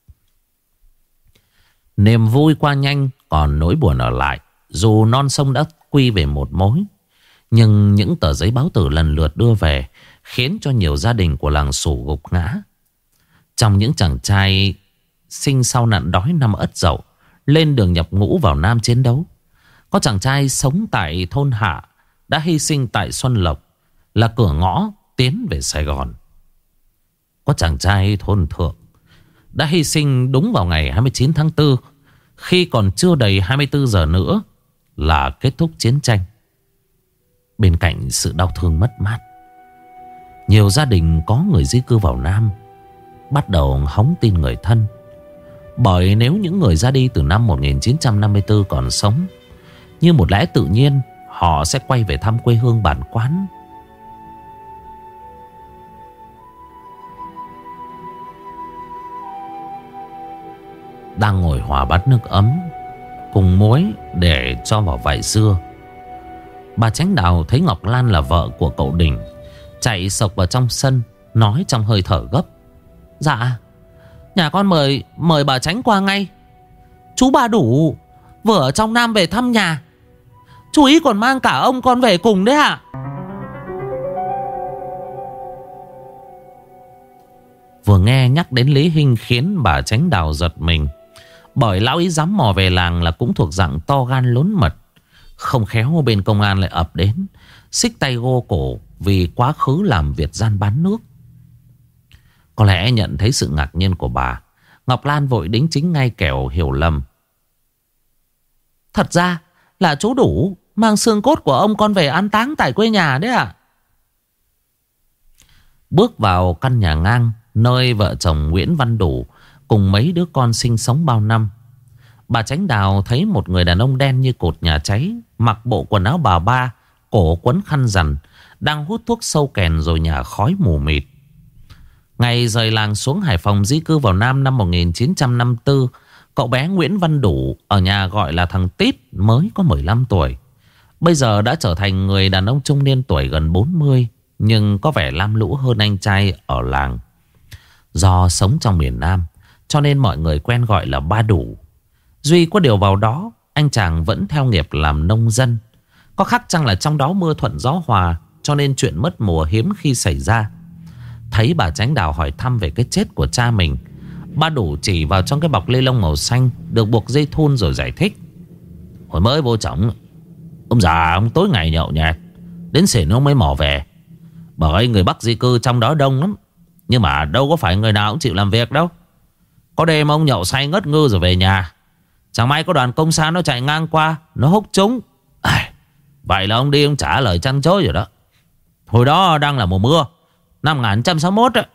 [SPEAKER 1] Niềm vui qua nhanh, còn nỗi buồn ở lại. Dù non sông đã quy về một mối, nhưng những tờ giấy báo tử lần lượt đưa về khiến cho nhiều gia đình của làng Sủ gục ngã. Trong những chàng trai sinh sau nạn đói năm Ất Dậu, lên đường nhập ngũ vào Nam chiến đấu, có chàng trai sống tại thôn Hạ đã hy sinh tại Xuân Lộc, là cửa ngõ tiến về Sài Gòn. Có chàng trai thôn Thượng đã hy sinh đúng vào ngày 29 tháng 4, khi còn chưa đầy 24 giờ nữa là kết thúc chiến tranh. Bên cạnh sự đau thương mất mát, nhiều gia đình có người di cư vào Nam bắt đầu hóng tin người thân. Bởi nếu những người ra đi từ năm 1954 còn sống, như một lẽ tự nhiên họ sẽ quay về thăm quê hương bản quán. Đang ngồi hòa bát nước ấm cùng muối để cho vào vải dưa, bà Chánh Đào thấy Ngọc Lan là vợ của cậu Đình chạy sộc vào trong sân, nói trong hơi thở gấp: Dạ, nhà con mời bà Chánh qua ngay. Chú Ba Đủ vừa ở trong Nam về thăm nhà. Chú ý còn mang cả ông con về cùng đấy ạ. Vừa nghe nhắc đến Lý Hinh khiến bà Chánh Đào giật mình. Bởi lão ý dám mò về làng là cũng thuộc dạng to gan lốn mật. Không khéo bên công an lại ập đến, xích tay gô cổ vì quá khứ làm việc gian bán nước. Có lẽ nhận thấy sự ngạc nhiên của bà, Ngọc Lan vội đính chính ngay kẻo hiểu lầm. Thật ra là chú Đủ mang xương cốt của ông con về an táng tại quê nhà đấy ạ. Bước vào căn nhà ngang nơi vợ chồng Nguyễn Văn Đủ cùng mấy đứa con sinh sống bao năm, bà Chánh Đào thấy một người đàn ông đen như cột nhà cháy, mặc bộ quần áo bà ba, cổ quấn khăn rằn, đang hút thuốc sâu kèn rồi nhả khói mù mịt. Ngày rời làng xuống Hải Phòng di cư vào Nam năm 1954, cậu bé Nguyễn Văn Đủ ở nhà gọi là thằng Tít mới có 15 tuổi. Bây giờ đã trở thành người đàn ông trung niên tuổi gần 40, nhưng có vẻ lam lũ hơn anh trai ở làng. Do sống trong miền Nam cho nên mọi người quen gọi là Ba Đủ. Duy có điều vào đó, anh chàng vẫn theo nghiệp làm nông dân. Có khắc chăng là trong đó mưa thuận gió hòa, cho nên chuyện mất mùa hiếm khi xảy ra. Thấy bà Chánh Đào hỏi thăm về cái chết của cha mình, Ba Đủ chỉ vào trong cái bọc ni lông màu xanh được buộc dây thun rồi giải thích: Hồi mới vô chồng, ông già ông tối ngày nhậu nhẹt, đến xỉn ông mới mò về. Bởi người Bắc di cư trong đó đông lắm, nhưng mà đâu có phải người nào cũng chịu làm việc đâu. Có đêm ông nhậu say ngất ngư rồi về nhà, chẳng may có đoàn công sa nó chạy ngang qua, nó húc chúng. Vậy là ông đi ông trả lời chăn chối rồi đó. Hồi đó đang là mùa mưa, năm 1961 ấy.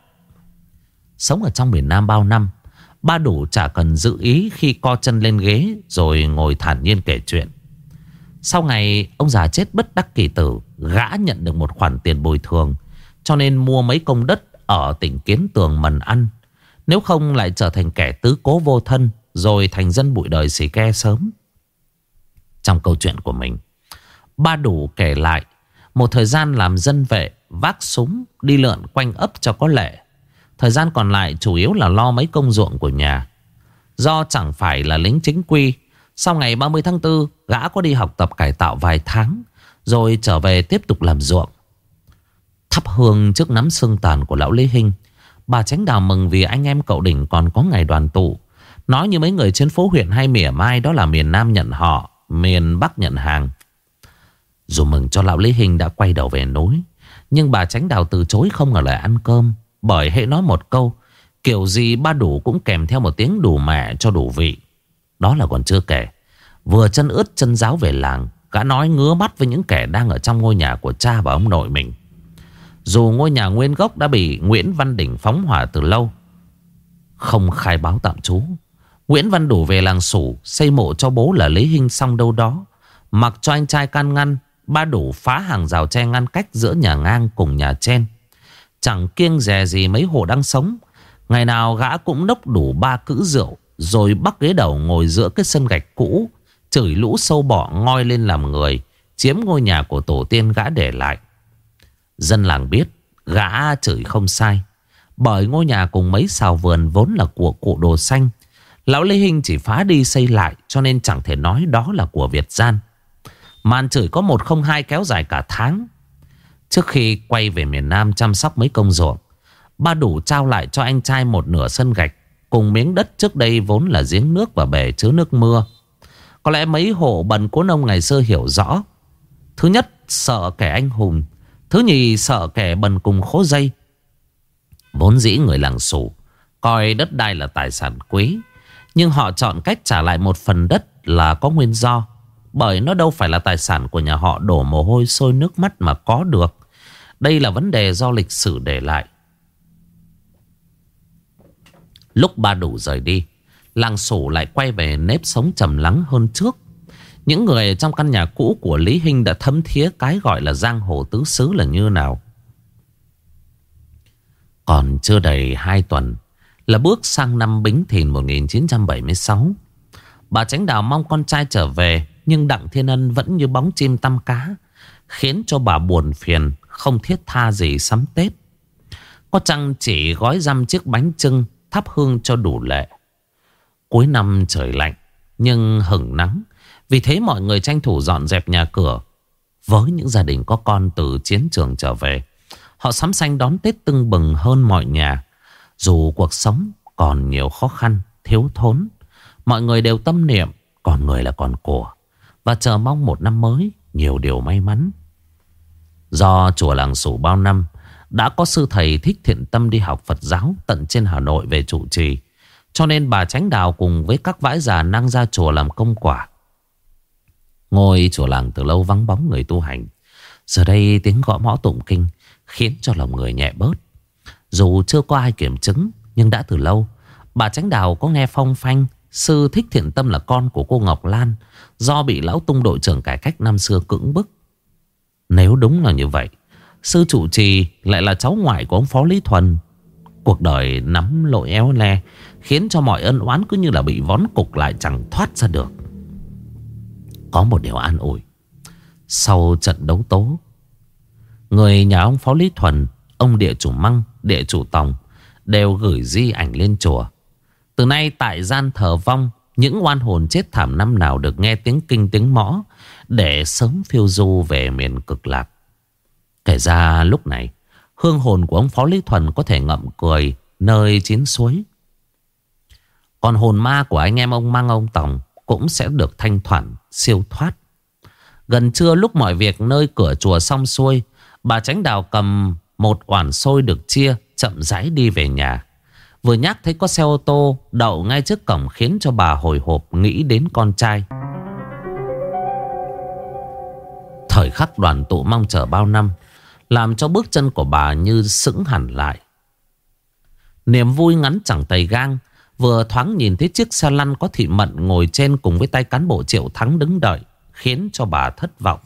[SPEAKER 1] Sống ở trong miền Nam bao năm, Ba Đủ chả cần giữ ý khi co chân lên ghế rồi ngồi thản nhiên kể chuyện. Sau ngày ông già chết bất đắc kỳ tử, gã nhận được một khoản tiền bồi thường, cho nên mua mấy công đất ở tỉnh Kiến Tường mần ăn. Nếu không lại trở thành kẻ tứ cố vô thân, rồi thành dân bụi đời xì ke sớm. Trong câu chuyện của mình, Ba Đủ kể lại một thời gian làm dân vệ, vác súng đi lượn quanh ấp cho có lệ. Thời gian còn lại chủ yếu là lo mấy công ruộng của nhà. Do chẳng phải là lính chính quy, sau ngày 30 tháng 4 gã có đi học tập cải tạo vài tháng, rồi trở về tiếp tục làm ruộng. Thắp hương trước nắm xương tàn của lão Lý Hinh, bà Chánh Đào mừng vì anh em cậu Đỉnh còn có ngày đoàn tụ. Nói như mấy người trên phố huyện hay mỉa mai đó là miền Nam nhận họ, miền Bắc nhận hàng. Dù mừng cho lão Lý Hinh đã quay đầu về núi, nhưng bà Chánh Đào từ chối không ở lại ăn cơm. Bởi hễ nói một câu, kiểu gì ba Đủ cũng kèm theo một tiếng đủ mẹ cho đủ vị. Đó là còn chưa kể, vừa chân ướt chân ráo về làng, gã nói ngứa mắt với những kẻ đang ở trong ngôi nhà của cha và ông nội mình. Dù ngôi nhà nguyên gốc đã bị Nguyễn Văn Đỉnh phóng hỏa từ lâu, không khai báo tạm trú, Nguyễn Văn Đủ về làng Sủ xây mộ cho bố là Lý Hinh xong đâu đó. Mặc cho anh trai can ngăn, ba Đủ phá hàng rào tre ngăn cách giữa nhà ngang cùng nhà trên. Chẳng kiêng dè gì mấy hộ đang sống. Ngày nào gã cũng nốc đủ 3 cữ rượu, rồi bắt ghế đầu ngồi giữa cái sân gạch cũ, chửi lũ sâu bọ ngoi lên làm người, chiếm ngôi nhà của tổ tiên gã để lại. Dân làng biết gã chửi không sai, bởi ngôi nhà cùng mấy sào vườn vốn là của cụ Đồ Xanh. Lão Lê Hinh chỉ phá đi xây lại, cho nên chẳng thể nói đó là của Việt gian. Màn chửi có 102 kéo dài cả tháng. Trước khi quay về miền Nam chăm sóc mấy công ruộng, ba Đủ trao lại cho anh trai một nửa sân gạch cùng miếng đất trước đây vốn là giếng nước và bể chứa nước mưa. Có lẽ mấy hộ bần cố nông ngày xưa hiểu rõ. Thứ nhất, sợ kẻ anh hùng. Thứ nhì, sợ kẻ bần cùng khố dây. Vốn dĩ người làng Sủ coi đất đai là tài sản quý, nhưng họ chọn cách trả lại một phần đất là có nguyên do. Bởi nó đâu phải là tài sản của nhà họ đổ mồ hôi sôi nước mắt mà có được. Đây là vấn đề do lịch sử để lại. Lúc ba Đủ rời đi, làng Sủ lại quay về nếp sống trầm lắng hơn trước. Những người trong căn nhà cũ của Lý Hinh đã thấm thía cái gọi là giang hồ tứ xứ là như nào. Còn chưa đầy 2 tuần là bước sang năm Bính Thìn 1976. Bà Chánh Đào mong con trai trở về, nhưng Đặng Thiên Ân vẫn như bóng chim tăm cá, khiến cho bà buồn phiền, không thiết tha gì sắm Tết. Có chăng chỉ gói răm chiếc bánh chưng, thắp hương cho đủ lệ. Cuối năm trời lạnh nhưng hửng nắng, vì thế mọi người tranh thủ dọn dẹp nhà cửa. Với những gia đình có con từ chiến trường trở về, họ sắm xanh đón Tết tưng bừng hơn mọi nhà. Dù cuộc sống còn nhiều khó khăn, thiếu thốn, mọi người đều tâm niệm còn người là còn của, và chờ mong một năm mới nhiều điều may mắn. Do chùa làng Sủ bao năm đã có sư thầy Thích Thiện Tâm đi học Phật giáo tận trên Hà Nội về trụ trì, cho nên bà Chánh Đào cùng với các vãi già năng ra chùa làm công quả. Ngôi chùa làng từ lâu vắng bóng người tu hành, giờ đây tiếng gõ mõ tụng kinh khiến cho lòng người nhẹ bớt. Dù chưa có ai kiểm chứng, nhưng đã từ lâu bà Chánh Đào có nghe phong phanh sư Thích Thiện Tâm là con của cô Ngọc Lan, do bị lão Tung đội trưởng cải cách năm xưa cưỡng bức. Nếu đúng là như vậy, sư trụ trì lại là cháu ngoại của ông Phó Lý Thuần. Cuộc đời nắm lội éo le, khiến cho mọi ân oán cứ như là bị vón cục lại, chẳng thoát ra được. Có một điều an ủi, sau trận đấu tố, người nhà ông Phó Lý Thuần, ông địa chủ Măng, địa chủ Tòng đều gửi di ảnh lên chùa. Từ nay tại gian thờ vong, những oan hồn chết thảm năm nào được nghe tiếng kinh tiếng mõ, để sớm phiêu du về miền cực lạc. Kể ra lúc này, hương hồn của ông Phó Lý Thuần có thể ngậm cười nơi chín suối. Còn hồn ma của anh em ông Măng ông Tòng cũng sẽ được thanh thoản siêu thoát. Gần trưa lúc mọi việc nơi cửa chùa xong xuôi, bà Chánh Đào cầm một oản xôi được chia, chậm rãi đi về nhà. Vừa nhắc thấy có xe ô tô đậu ngay trước cổng, khiến cho bà hồi hộp nghĩ đến con trai. Thời khắc đoàn tụ mong chờ bao năm làm cho bước chân của bà như sững hẳn lại. Niềm vui ngắn chẳng tày gang. Vừa thoáng nhìn thấy chiếc xe lăn có thị Mận ngồi trên cùng với tay cán bộ Triệu Thắng đứng đợi, khiến cho bà thất vọng.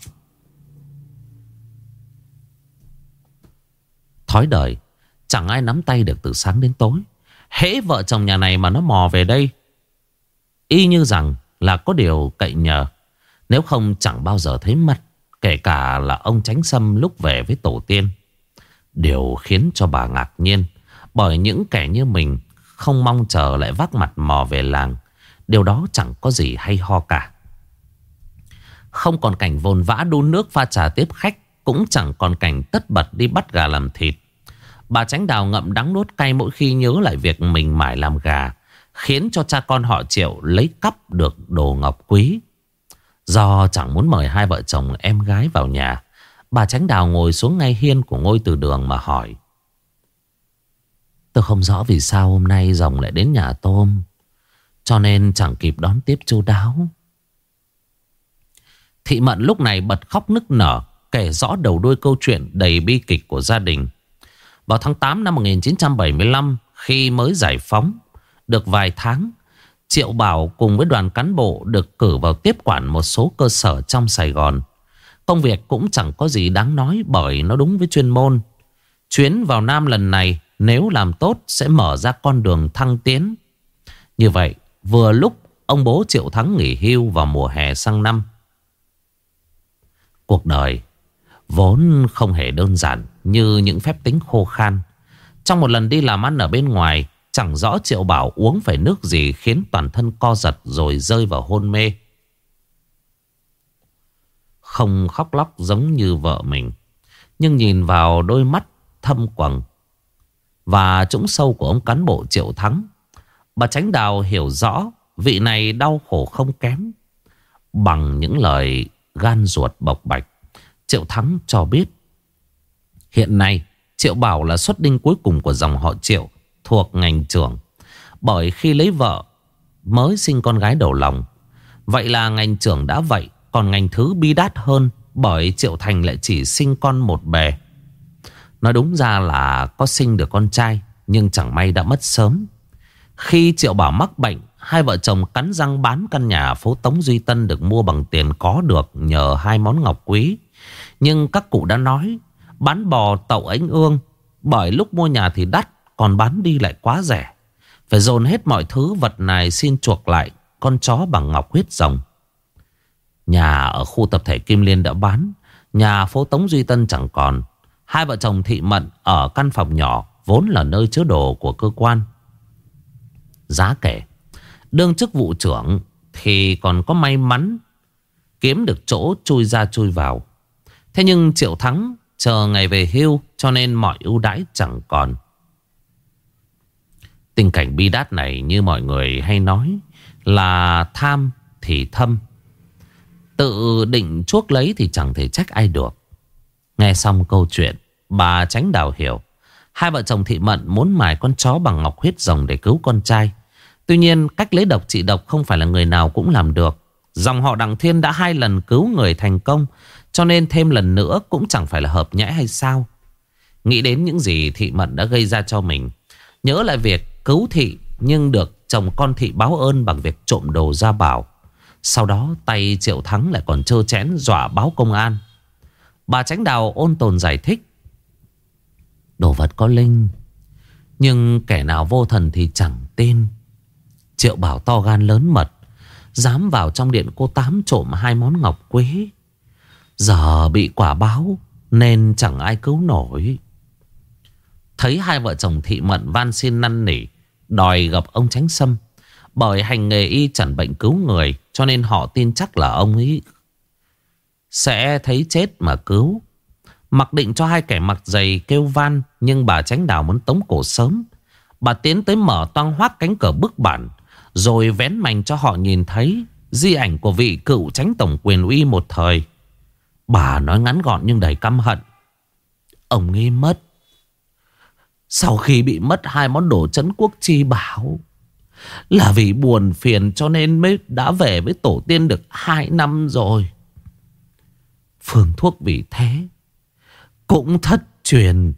[SPEAKER 1] Thói đời chẳng ai nắm tay được từ sáng đến tối. Hễ vợ chồng nhà này mà nó mò về đây, y như rằng là có điều cậy nhờ. Nếu không chẳng bao giờ thấy mặt, kể cả là ông Chánh Sâm lúc về với tổ tiên. Điều khiến cho bà ngạc nhiên, bởi những kẻ như mình không mong chờ lại vác mặt mò về làng. Điều đó chẳng có gì hay ho cả. Không còn cảnh vồn vã đun nước pha trà tiếp khách, cũng chẳng còn cảnh tất bật đi bắt gà làm thịt. Bà Chánh Đào ngậm đắng nuốt cay mỗi khi nhớ lại việc mình mải làm gà, khiến cho cha con họ Triệu lấy cắp được đồ ngọc quý. Do chẳng muốn mời hai vợ chồng em gái vào nhà, bà Chánh Đào ngồi xuống ngay hiên của ngôi từ đường mà hỏi: "Tôi không rõ vì sao hôm nay rồng lại đến nhà tôm, cho nên chẳng kịp đón tiếp chu đáo." Thị Mận lúc này bật khóc nức nở, kể rõ đầu đuôi câu chuyện đầy bi kịch của gia đình. Vào tháng 8 năm 1975, khi mới giải phóng được vài tháng, Triệu Bảo cùng với đoàn cán bộ được cử vào tiếp quản một số cơ sở trong Sài Gòn. Công việc cũng chẳng có gì đáng nói bởi nó đúng với chuyên môn. Chuyến vào Nam lần này nếu làm tốt sẽ mở ra con đường thăng tiến. Như vậy vừa lúc ông bố Triệu Thắng nghỉ hưu vào mùa hè sang năm. Cuộc đời vốn không hề đơn giản như những phép tính khô khan. Trong một lần đi làm ăn ở bên ngoài, chẳng rõ Triệu Bảo uống phải nước gì khiến toàn thân co giật rồi rơi vào hôn mê. Không khóc lóc giống như vợ mình, nhưng nhìn vào đôi mắt thâm quầng và trũng sâu của ông cán bộ Triệu Thắng, bà Chánh Đào hiểu rõ vị này đau khổ không kém. Bằng những lời gan ruột bộc bạch, Triệu Thắng cho biết hiện nay Triệu Bảo là xuất đinh cuối cùng của dòng họ Triệu thuộc ngành trưởng, bởi khi lấy vợ mới sinh con gái đầu lòng. Vậy là ngành trưởng đã vậy, còn ngành thứ bi đát hơn, bởi Triệu Thành lại chỉ sinh con một bề. Nói đúng ra là có sinh được con trai, nhưng chẳng may đã mất sớm. Khi Triệu Bảo mắc bệnh, hai vợ chồng cắn răng bán căn nhà phố Tống Duy Tân được mua bằng tiền có được nhờ hai món ngọc quý. Nhưng các cụ đã nói bán bò tậu ánh ương, bởi lúc mua nhà thì đắt, còn bán đi lại quá rẻ. Phải dồn hết mọi thứ vật này xin chuộc lại con chó bằng ngọc huyết rồng. Nhà ở khu tập thể Kim Liên đã bán, nhà phố Tống Duy Tân chẳng còn. Hai vợ chồng Thị Mận ở căn phòng nhỏ vốn là nơi chứa đồ của cơ quan. Giá kể đương chức vụ trưởng thì còn có may mắn kiếm được chỗ chui ra chui vào. Thế nhưng Triệu Thắng chờ ngày về hưu, cho nên mọi ưu đãi chẳng còn. Tình cảnh bi đát này như mọi người hay nói là tham thì thâm, tự định chuốc lấy thì chẳng thể trách ai được. Nghe xong câu chuyện, bà Chánh Đào hiểu hai vợ chồng Thị Mận muốn mài con chó bằng ngọc huyết rồng để cứu con trai. Tuy nhiên cách lấy độc trị độc không phải là người nào cũng làm được. Dòng họ Đặng Thiên đã 2 lần cứu người thành công, cho nên thêm lần nữa cũng chẳng phải là hợp nhẽ hay sao. Nghĩ đến những gì Thị Mận đã gây ra cho mình, nhớ lại việc cứu Thị nhưng được chồng con Thị báo ơn bằng việc trộm đồ gia bảo. Sau đó tay Triệu Thắng lại còn trơ trẽn dọa báo công an. Bà Chánh Đào ôn tồn giải thích: đồ vật có linh, nhưng kẻ nào vô thần thì chẳng tin. Triệu Bảo to gan lớn mật, dám vào trong điện cô Tám trộm 2 món ngọc quý. Giờ bị quả báo nên chẳng ai cứu nổi. Thấy hai vợ chồng Thị Mận van xin năn nỉ đòi gặp ông Chánh Sâm, bởi hành nghề y chẩn bệnh cứu người, cho nên họ tin chắc là ông ấy sẽ thấy chết mà cứu. Mặc định cho hai kẻ mặc giày kêu van, nhưng bà Chánh Đào muốn tống cổ sớm. Bà tiến tới mở toang hoác cánh cửa bức bản, rồi vén mành cho họ nhìn thấy di ảnh của vị cựu Chánh tổng quyền uy một thời. Bà nói ngắn gọn nhưng đầy căm hận: ông ấy mất sau khi bị mất 2 món đồ trấn quốc chi bảo, là vì buồn phiền cho nên mới đã về với tổ tiên được 2 năm rồi. Phương thuốc vì thế cũng thất truyền.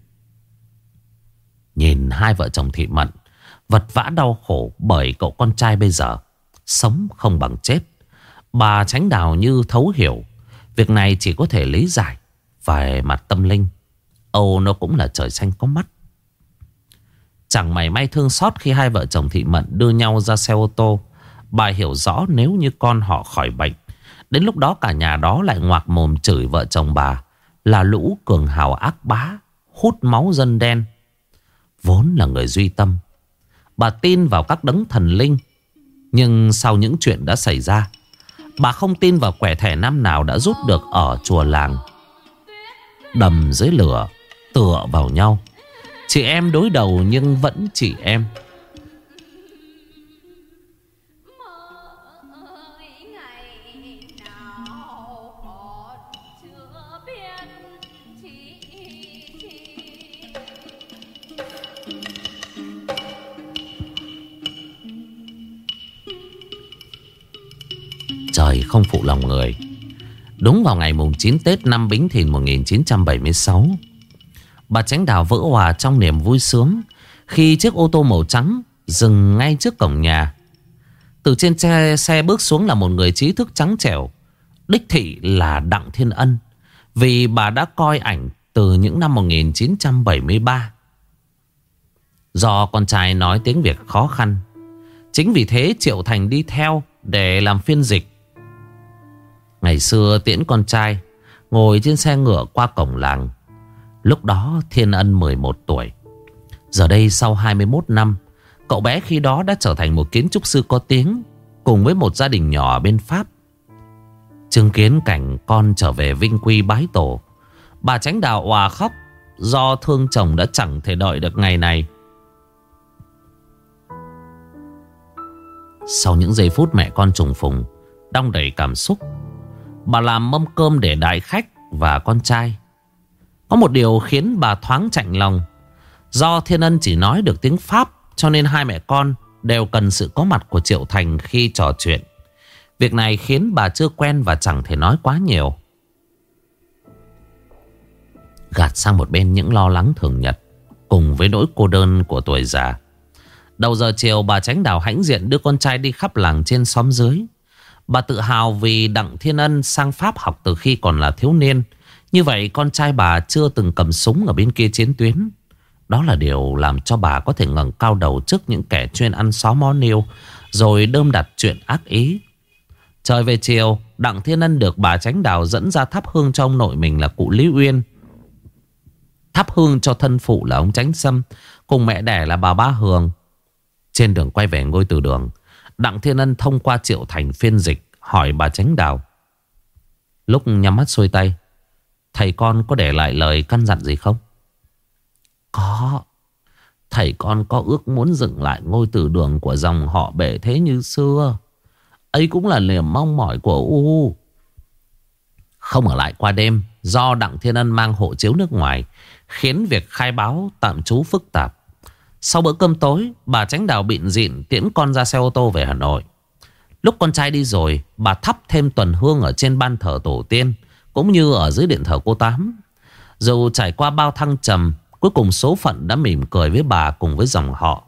[SPEAKER 1] Nhìn hai vợ chồng Thị Mận vật vã đau khổ bởi cậu con trai bây giờ sống không bằng chết, bà Chánh Đào như thấu hiểu việc này chỉ có thể lý giải về mặt tâm linh. Âu nó cũng là trời xanh có mắt. Chẳng mảy may thương xót khi hai vợ chồng Thị Mận đưa nhau ra xe ô tô. Bà hiểu rõ nếu như con họ khỏi bệnh, đến lúc đó cả nhà đó lại ngoạc mồm chửi vợ chồng bà là lũ cường hào ác bá, hút máu dân đen. Vốn là người duy tâm, bà tin vào các đấng thần linh. Nhưng sau những chuyện đã xảy ra, bà không tin vào quẻ thẻ nam nào đã rút được ở chùa làng. Đầm dưới lửa tựa vào nhau, chị em đối đầu nhưng vẫn chị em. Trời không phụ lòng người. Đúng vào ngày mùng 9 Tết năm Bính Thìn 1976, bà Chánh Đào vỡ òa trong niềm vui sướng khi chiếc ô tô màu trắng dừng ngay trước cổng nhà. Từ trên xe bước xuống là một người trí thức trắng trẻo, đích thị là Đặng Thiên Ân, vì bà đã coi ảnh từ những năm 1973. Do con trai nói tiếng Việt khó khăn, chính vì thế Triệu Thành đi theo để làm phiên dịch. Ngày xưa tiễn con trai ngồi trên xe ngựa qua cổng làng. Lúc đó Thiên Ân 11 tuổi. Giờ đây sau 21 năm, cậu bé khi đó đã trở thành một kiến trúc sư có tiếng, cùng với một gia đình nhỏ ở bên Pháp. Chứng kiến cảnh con trở về vinh quy bái tổ, bà Chánh Đào òa khóc, do thương chồng đã chẳng thể đợi được ngày này. Sau những giây phút mẹ con trùng phùng đong đầy cảm xúc, bà làm mâm cơm để đãi khách và con trai. Có một điều khiến bà thoáng chạnh lòng. Do Thiên Ân chỉ nói được tiếng Pháp, cho nên hai mẹ con đều cần sự có mặt của Triệu Thành khi trò chuyện. Việc này khiến bà chưa quen và chẳng thể nói quá nhiều. Gạt sang một bên những lo lắng thường nhật cùng với nỗi cô đơn của tuổi già, đầu giờ chiều bà Chánh Đào hãnh diện đưa con trai đi khắp làng trên xóm dưới. Bà tự hào vì Đặng Thiên Ân sang Pháp học từ khi còn là thiếu niên. Như vậy con trai bà chưa từng cầm súng ở bên kia chiến tuyến. Đó là điều làm cho bà có thể ngẩng cao đầu trước những kẻ chuyên ăn xó mó niêu, rồi đơm đặt chuyện ác ý. Trời về chiều, Đặng Thiên Ân được bà Chánh Đào dẫn ra thắp hương cho ông nội mình là cụ Lý Uyên, thắp hương cho thân phụ là ông Chánh Sâm, cùng mẹ đẻ là bà Ba Hường. Trên đường quay về ngôi từ đường, Đặng Thiên Ân thông qua Triệu Thành phiên dịch hỏi bà Chánh Đào: lúc nhắm mắt xuôi tay, thầy con có để lại lời căn dặn gì không? Có. Thầy con có ước muốn dựng lại ngôi từ đường của dòng họ Bể Thế như xưa. Ấy cũng là niềm mong mỏi của U. Không ở lại qua đêm, do Đặng Thiên Ân mang hộ chiếu nước ngoài, khiến việc khai báo tạm trú phức tạp. Sau bữa cơm tối, bà Chánh Đào bịn dịn tiễn con ra xe ô tô về Hà Nội. Lúc con trai đi rồi, bà thắp thêm tuần hương ở trên ban thờ tổ tiên, cũng như ở dưới điện thờ cô Tám. Dù trải qua bao thăng trầm, cuối cùng số phận đã mỉm cười với bà cùng với dòng họ.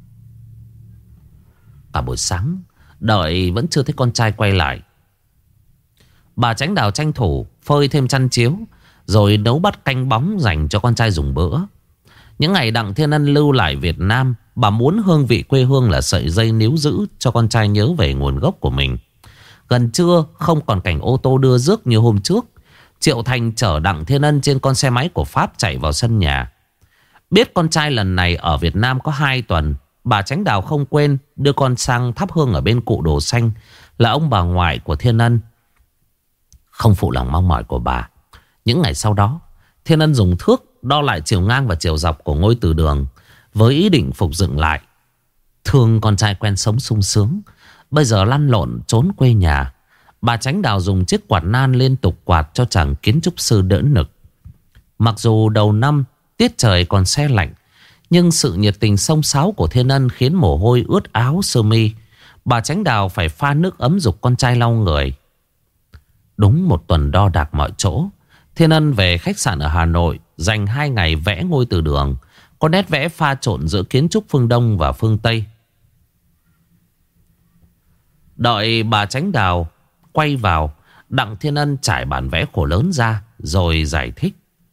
[SPEAKER 1] Cả buổi sáng đợi vẫn chưa thấy con trai quay lại. Bà Chánh Đào tranh thủ phơi thêm chăn chiếu, rồi nấu bát canh bóng dành cho con trai dùng bữa. Những ngày Đặng Thiên Ân lưu lại Việt Nam, bà muốn hương vị quê hương là sợi dây níu giữ cho con trai nhớ về nguồn gốc của mình. Gần trưa, không còn cảnh ô tô đưa rước như hôm trước, Triệu Thành chở Đặng Thiên Ân trên con xe máy của Pháp chạy vào sân nhà. Biết con trai lần này ở Việt Nam có 2 tuần, bà Chánh Đào không quên đưa con sang thắp hương ở bên cụ Đồ Xanh, là ông bà ngoại của Thiên Ân. Không phụ lòng mong mỏi của bà, những ngày sau đó, Thiên Ân dùng thước đo lại chiều ngang và chiều dọc của ngôi từ đường, với ý định phục dựng lại. Thương con trai quen sống sung sướng, bây giờ lăn lộn trốn quê nhà, bà Chánh Đào dùng chiếc quạt nan liên tục quạt cho chàng kiến trúc sư đỡ nực. Mặc dù đầu năm tiết trời còn se lạnh, nhưng sự nhiệt tình xông xáo của Thiên Ân khiến mồ hôi ướt áo sơ mi. Bà Chánh Đào phải pha nước ấm giục con trai lau người. Đúng một tuần đo đạc mọi chỗ, Thiên Ân về khách sạn ở Hà Nội, dành 2 ngày vẽ ngôi từ đường, có nét vẽ pha trộn giữa kiến trúc phương Đông và phương Tây. Đợi bà Chánh Đào quay vào, Đặng Thiên Ân trải bản vẽ khổ lớn ra, rồi giải thích.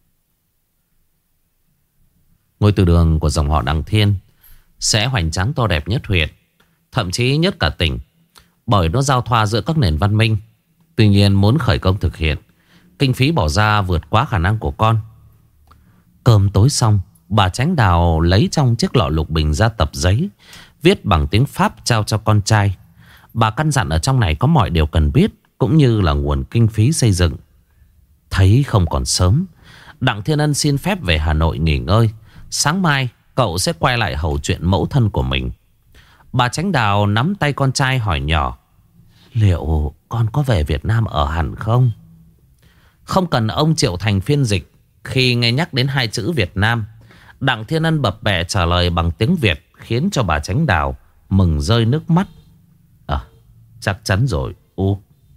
[SPEAKER 1] Ngôi từ đường của dòng họ Đặng Thiên sẽ hoành tráng to đẹp nhất huyện, thậm chí nhất cả tỉnh, bởi nó giao thoa giữa các nền văn minh. Tuy nhiên muốn khởi công thực hiện, kinh phí bỏ ra vượt quá khả năng của con. Cơm tối xong, bà Chánh Đào lấy trong chiếc lọ lục bình ra tập giấy, viết bằng tiếng Pháp trao cho con trai. Bà căn dặn ở trong này có mọi điều cần biết, cũng như là nguồn kinh phí xây dựng. Thấy không còn sớm, Đặng Thiên Ân xin phép về Hà Nội nghỉ ngơi. Sáng mai cậu sẽ quay lại hầu chuyện mẫu thân của mình. Bà Chánh Đào nắm tay con trai hỏi nhỏ: liệu con có về Việt Nam ở hẳn không? Không cần ông Triệu Thành phiên dịch, khi nghe nhắc đến 2 chữ Việt Nam, Đặng Thiên Ân bập bẹ trả lời bằng tiếng Việt, khiến cho bà Chánh Đào mừng rơi nước mắt. Chắc chắn rồi.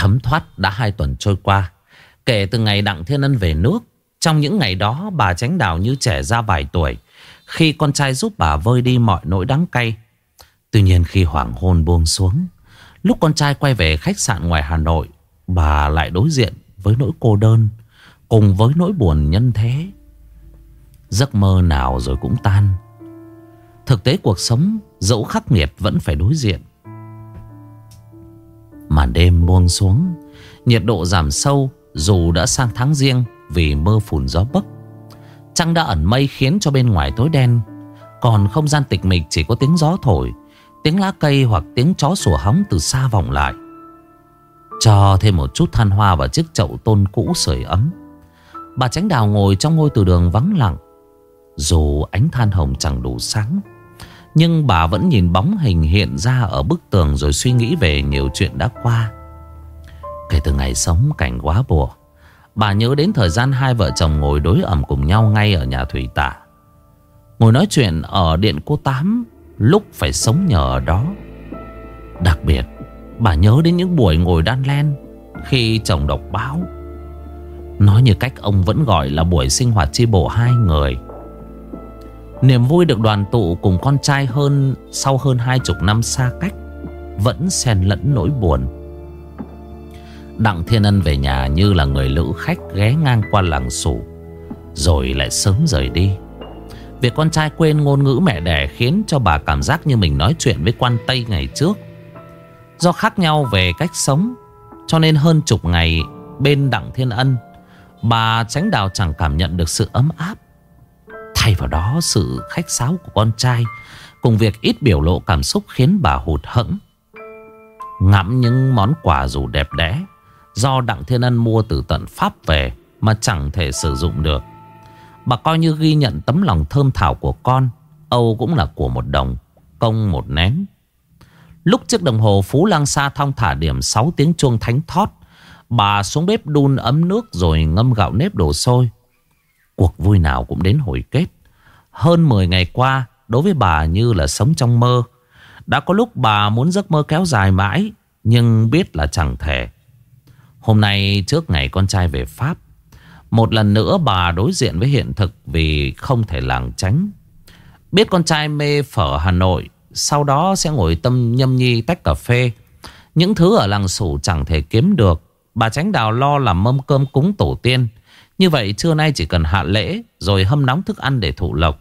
[SPEAKER 1] Thấm thoát đã 2 tuần trôi qua kể từ ngày Đặng Thiên Ân về nước. Trong những ngày đó bà Chánh Đào như trẻ ra vài tuổi khi con trai giúp bà vơi đi mọi nỗi đắng cay. Tuy nhiên khi hoàng hôn buông xuống, lúc con trai quay về khách sạn ngoài Hà Nội, bà lại đối diện với nỗi cô đơn cùng với nỗi buồn nhân thế. Giấc mơ nào rồi cũng tan. Thực tế cuộc sống dẫu khắc nghiệt vẫn phải đối diện. Màn đêm buông xuống, nhiệt độ giảm sâu dù đã sang tháng giêng vì mưa phùn gió bấc. Trăng đã ẩn mây khiến cho bên ngoài tối đen, còn không gian tịch mịch chỉ có tiếng gió thổi, tiếng lá cây hoặc tiếng chó sủa hóng từ xa vọng lại. Cho thêm một chút than hoa vào chiếc chậu tôn cũ sưởi ấm, bà Chánh Đào ngồi trong ngôi từ đường vắng lặng. Dù ánh than hồng chẳng đủ sáng, nhưng bà vẫn nhìn bóng hình hiện ra ở bức tường rồi suy nghĩ về nhiều chuyện đã qua. Kể từ ngày sống cảnh quá bùa, bà nhớ đến thời gian hai vợ chồng ngồi đối ẩm cùng nhau ngay ở nhà Thủy Tả, ngồi nói chuyện ở điện cô Tám lúc phải sống nhờ ở đó. Đặc biệt bà nhớ đến những buổi ngồi đan len khi chồng đọc báo. Nói như cách ông vẫn gọi là buổi sinh hoạt chi bộ hai người. Niềm vui được đoàn tụ cùng con trai sau hơn 20 năm xa cách vẫn xen lẫn nỗi buồn. Đặng Thiên Ân về nhà như là người lữ khách ghé ngang qua làng Sủ rồi lại sớm rời đi. Việc con trai quên ngôn ngữ mẹ đẻ khiến cho bà cảm giác như mình nói chuyện với quan Tây ngày trước. Do khác nhau về cách sống, cho nên hơn chục ngày bên Đặng Thiên Ân, bà Chánh Đào chẳng cảm nhận được sự ấm áp. Thay vào đó, sự khách sáo của con trai cùng việc ít biểu lộ cảm xúc khiến bà hụt hẫng. Ngắm những món quà dù đẹp đẽ do Đặng Thiên Ân mua từ tận Pháp về mà chẳng thể sử dụng được, bà coi như ghi nhận tấm lòng thơm thảo của con. Âu cũng là của một đồng, công một nén. Lúc chiếc đồng hồ Phú Lang Sa thong thả điểm 6 tiếng chuông thánh thót, bà xuống bếp đun ấm nước rồi ngâm gạo nếp đổ sôi. Cuộc vui nào cũng đến hồi kết. Hơn 10 ngày qua đối với bà như là sống trong mơ. Đã có lúc bà muốn giấc mơ kéo dài mãi, nhưng biết là chẳng thể. Hôm nay trước ngày con trai về Pháp, một lần nữa bà đối diện với hiện thực vì không thể lảng tránh. Biết con trai mê phở Hà Nội, sau đó sẽ ngồi nhâm nhi tách cà phê. Những thứ ở làng Sủ chẳng thể kiếm được. Bà Chánh Đào lo làm mâm cơm cúng tổ tiên. Như vậy trưa nay chỉ cần hạ lễ rồi hâm nóng thức ăn để thụ lộc.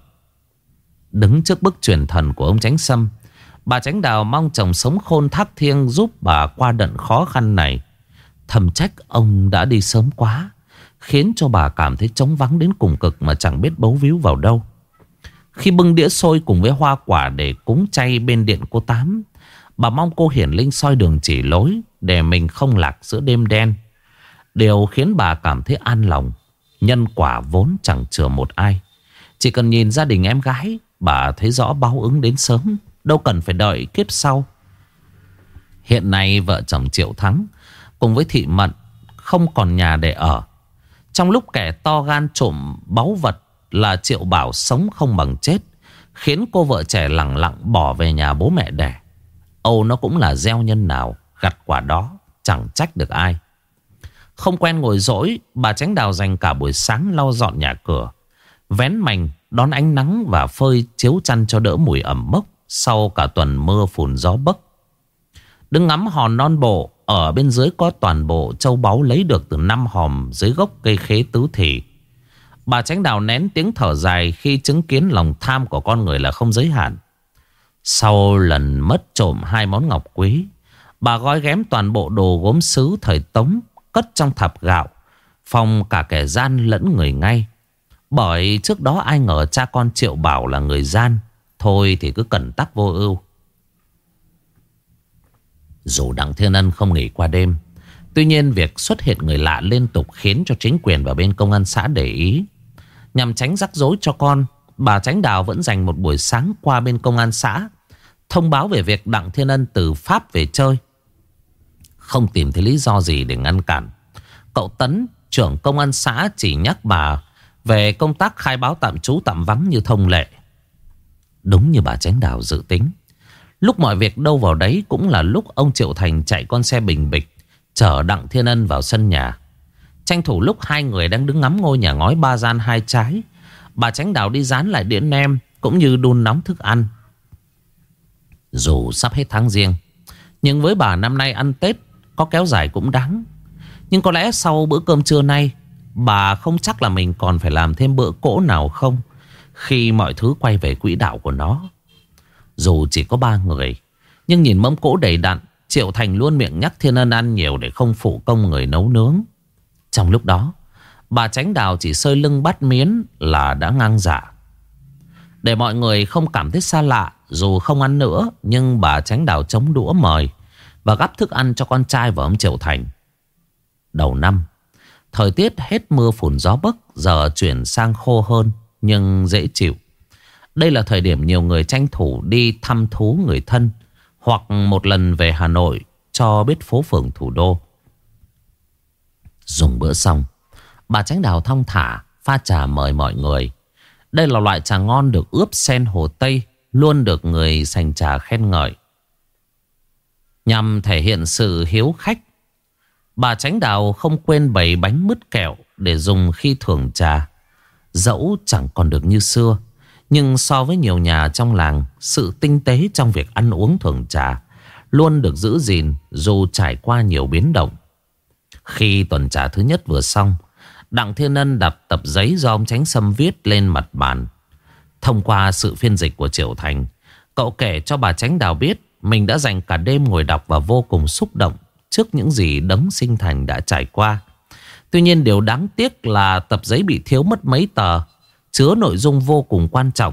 [SPEAKER 1] Đứng trước bức truyền thần của ông Chánh Sâm, bà Chánh Đào mong chồng sống khôn thác thiêng giúp bà qua đận khó khăn này. Thầm trách ông đã đi sớm quá, khiến cho bà cảm thấy trống vắng đến cùng cực mà chẳng biết bấu víu vào đâu. Khi bưng đĩa xôi cùng với hoa quả để cúng chay bên điện cô Tám, bà mong cô Hiển Linh soi đường chỉ lối để mình không lạc giữa đêm đen. Điều khiến bà cảm thấy an lòng. Nhân quả vốn chẳng chừa một ai. Chỉ cần nhìn gia đình em gái, bà thấy rõ báo ứng đến sớm, đâu cần phải đợi kiếp sau. Hiện nay vợ chồng Triệu Thắng cùng với Thị Mận không còn nhà để ở. Trong lúc kẻ to gan trộm báu vật là Triệu Bảo sống không bằng chết, khiến cô vợ trẻ lẳng lặng bỏ về nhà bố mẹ đẻ. Âu nó cũng là gieo nhân nào gặt quả đó, chẳng trách được ai. Không quen ngồi dỗi, bà Chánh Đào dành cả buổi sáng lau dọn nhà cửa, vén mành đón ánh nắng và phơi chiếu chăn cho đỡ mùi ẩm mốc sau cả tuần mưa phùn gió bấc. Đứng ngắm hòn non bộ, ở bên dưới có toàn bộ châu báu lấy được từ 5 hòm dưới gốc cây khế tứ thị. Bà Chánh Đào nén tiếng thở dài khi chứng kiến lòng tham của con người là không giới hạn. Sau lần mất trộm 2 món ngọc quý, bà gói ghém toàn bộ đồ gốm sứ thời Tống cất trong thạp gạo, phòng cả kẻ gian lẫn người ngay. Bởi trước đó ai ngờ cha con Triệu Bảo là người gian. Thôi thì cứ cẩn tắc vô ưu. Dù Đặng Thiên Ân không nghỉ qua đêm, tuy nhiên việc xuất hiện người lạ liên tục khiến cho chính quyền và bên công an xã để ý. Nhằm tránh rắc rối cho con, bà Chánh Đào vẫn dành một buổi sáng qua bên công an xã, thông báo về việc Đặng Thiên Ân từ Pháp về chơi. Không tìm thấy lý do gì để ngăn cản, cậu Tấn, trưởng công an xã, chỉ nhắc bà về công tác khai báo tạm trú tạm vắng như thông lệ. Đúng như bà Chánh Đào dự tính, lúc mọi việc đâu vào đấy cũng là lúc ông Triệu Thành chạy con xe bình bịch chở Đặng Thiên Ân vào sân nhà. Tranh thủ lúc hai người đang đứng ngắm ngôi nhà ngói 3 gian 2 trái, bà Chánh Đào đi dán lại đĩa nem cũng như đun nóng thức ăn. Dù sắp hết tháng Giêng, nhưng với bà năm nay ăn Tết có kéo dài cũng đáng. Nhưng có lẽ sau bữa cơm trưa nay, bà không chắc là mình còn phải làm thêm bữa cỗ nào không, khi mọi thứ quay về quỹ đạo của nó. Dù chỉ có 3 người, nhưng nhìn mâm cỗ đầy đặn, Triệu Thành luôn miệng nhắc Thiên Ân ăn nhiều để không phụ công người nấu nướng. Trong lúc đó, bà Chánh Đào chỉ sơi lưng bát miến là đã ngang dạ. Để mọi người không cảm thấy xa lạ, dù không ăn nữa, nhưng bà Chánh Đào chống đũa mời và gắp thức ăn cho con trai và ông Triệu Thành. Đầu năm, thời tiết hết mưa phùn gió bấc, giờ chuyển sang khô hơn nhưng dễ chịu. Đây là thời điểm nhiều người tranh thủ đi thăm thú người thân, hoặc một lần về Hà Nội cho biết phố phường thủ đô. Dùng bữa xong, bà Chánh Đào thong thả pha trà mời mọi người. Đây là loại trà ngon được ướp sen Hồ Tây, luôn được người sành trà khen ngợi. Nhằm thể hiện sự hiếu khách, bà Chánh Đào không quên bày bánh mứt kẹo để dùng khi thưởng trà. Dẫu chẳng còn được như xưa, nhưng so với nhiều nhà trong làng, sự tinh tế trong việc ăn uống thưởng trà luôn được giữ gìn dù trải qua nhiều biến động. Khi tuần trà thứ nhất vừa xong, Đặng Thiên Ân đặt tập giấy do ông Chánh Sâm viết lên mặt bàn. Thông qua sự phiên dịch của Triệu Thành, cậu kể cho bà Chánh Đào biết mình đã dành cả đêm ngồi đọc và vô cùng xúc động trước những gì Đấng Sinh Thành đã trải qua. Tuy nhiên điều đáng tiếc là tập giấy bị thiếu mất mấy tờ, chứa nội dung vô cùng quan trọng.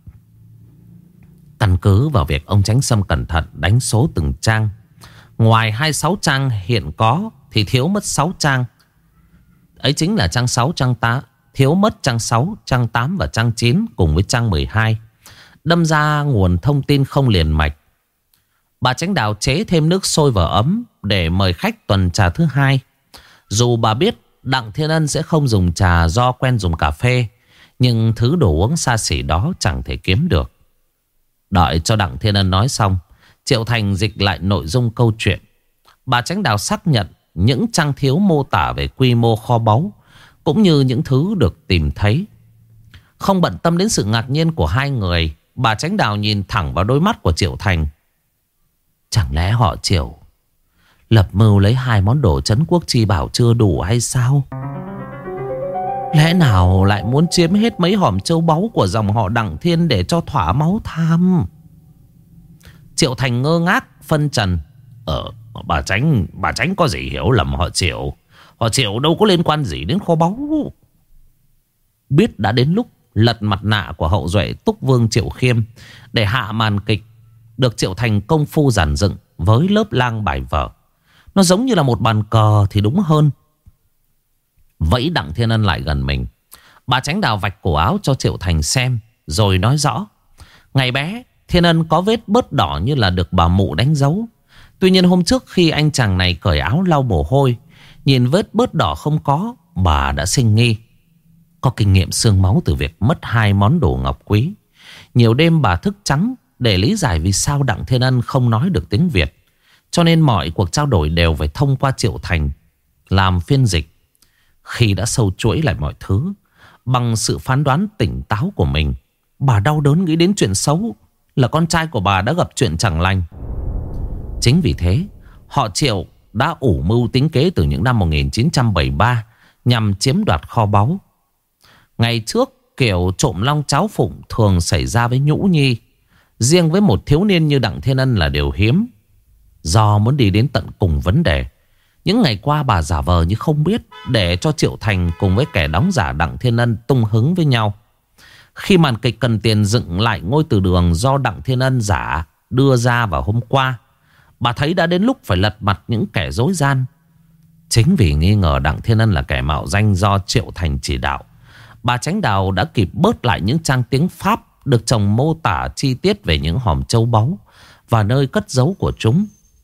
[SPEAKER 1] Căn cứ vào việc ông Chánh Sâm cẩn thận đánh số từng trang, ngoài 26 trang hiện có thì thiếu mất 6 trang. Ấy chính là trang 6, trang 8, thiếu mất trang 6, trang 8 và trang 9 cùng với trang 12. Đâm ra nguồn thông tin không liền mạch. Bà Chánh Đào chế thêm nước sôi và ấm để mời khách tuần trà thứ hai. Dù bà biết Đặng Thiên Ân sẽ không dùng trà do quen dùng cà phê, nhưng thứ đồ uống xa xỉ đó chẳng thể kiếm được. Đợi cho Đặng Thiên Ân nói xong, Triệu Thành dịch lại nội dung câu chuyện. Bà Chánh Đào xác nhận những trang thiếu mô tả về quy mô kho báu cũng như những thứ được tìm thấy. Không bận tâm đến sự ngạc nhiên của hai người, bà Chánh Đào nhìn thẳng vào đôi mắt của Triệu Thành. Chẳng lẽ họ Triệu lập mưu lấy 2 món đồ trấn quốc chi bảo chưa đủ hay sao? Lẽ nào lại muốn chiếm hết mấy hòm châu báu của dòng họ Đặng Thiên để cho thỏa máu tham? Triệu Thành ngơ ngác phân trần. Bà Chánh có gì hiểu lầm họ Triệu. Họ Triệu đâu có liên quan gì đến kho báu. Biết đã đến lúc lật mặt nạ của hậu duệ Túc Vương Triệu Khiêm để hạ màn kịch được Triệu Thành công phu giản dựng với lớp lang bài vở. Nó giống như là một bàn cờ thì đúng hơn. Vẫy Đặng Thiên Ân lại gần mình, bà Chánh Đào vạch cổ áo cho Triệu Thành xem, rồi nói rõ. Ngày bé Thiên Ân có vết bớt đỏ như là được bà mụ đánh dấu. Tuy nhiên hôm trước khi anh chàng này cởi áo lau mồ hôi, nhìn vết bớt đỏ không có, bà đã sinh nghi. Có kinh nghiệm xương máu từ việc mất 2 món đồ ngọc quý. Nhiều đêm bà thức trắng để lý giải vì sao Đặng Thiên Ân không nói được tiếng Việt. Cho nên mọi cuộc trao đổi đều phải thông qua Triệu Thành làm phiên dịch. Khi đã sâu chuỗi lại mọi thứ bằng sự phán đoán tỉnh táo của mình, bà đau đớn nghĩ đến chuyện xấu là con trai của bà đã gặp chuyện chẳng lành. Chính vì thế họ Triệu đã ủ mưu tính kế từ những năm 1973 nhằm chiếm đoạt kho báu. Ngày trước kiểu trộm long cháo phụng thường xảy ra với nhũ nhi, riêng với một thiếu niên như Đặng Thiên Ân là điều hiếm. Do muốn đi đến tận cùng vấn đề, những ngày qua bà giả vờ như không biết để cho Triệu Thành cùng với kẻ đóng giả Đặng Thiên Ân tung hứng với nhau. Khi màn kịch cần tiền dựng lại ngôi từ đường do Đặng Thiên Ân giả đưa ra vào hôm qua, bà thấy đã đến lúc phải lật mặt những kẻ dối gian. Chính vì nghi ngờ Đặng Thiên Ân là kẻ mạo danh do Triệu Thành chỉ đạo, bà Chánh Đào đã kịp bớt lại những trang tiếng Pháp được chồng mô tả chi tiết về những hòm châu báu và nơi cất giấu của chúng.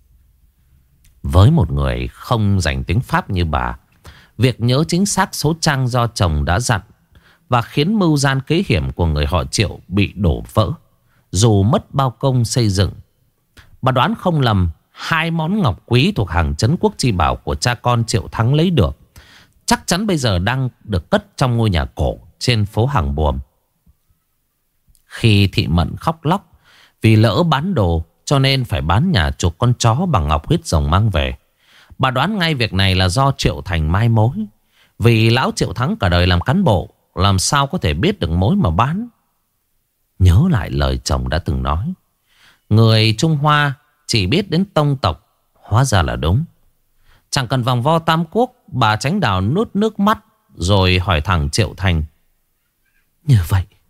[SPEAKER 1] Với một người không dành tiếng Pháp như bà, việc nhớ chính xác số trang do chồng đã dặn và khiến mưu gian kế hiểm của người họ Triệu bị đổ vỡ, dù mất bao công xây dựng. Bà đoán không lầm, 2 món ngọc quý thuộc hàng trấn quốc chi bảo của cha con Triệu Thắng lấy được, chắc chắn bây giờ đang được cất trong ngôi nhà cổ trên phố Hàng Buồm. Khi thị Mận khóc lóc vì lỡ bán đồ cho nên phải bán nhà chuộc con chó bằng ngọc huyết rồng mang về, bà đoán ngay việc này là do Triệu Thành mai mối. Vì lão Triệu Thắng cả đời làm cán bộ, làm sao có thể biết được mối mà bán. Nhớ lại lời chồng đã từng nói, người Trung Hoa chỉ biết đến tông tộc, hóa ra là đúng. Chẳng cần vòng vo tam quốc, bà Chánh Đào nuốt nước mắt rồi hỏi thẳng Triệu Thành: Như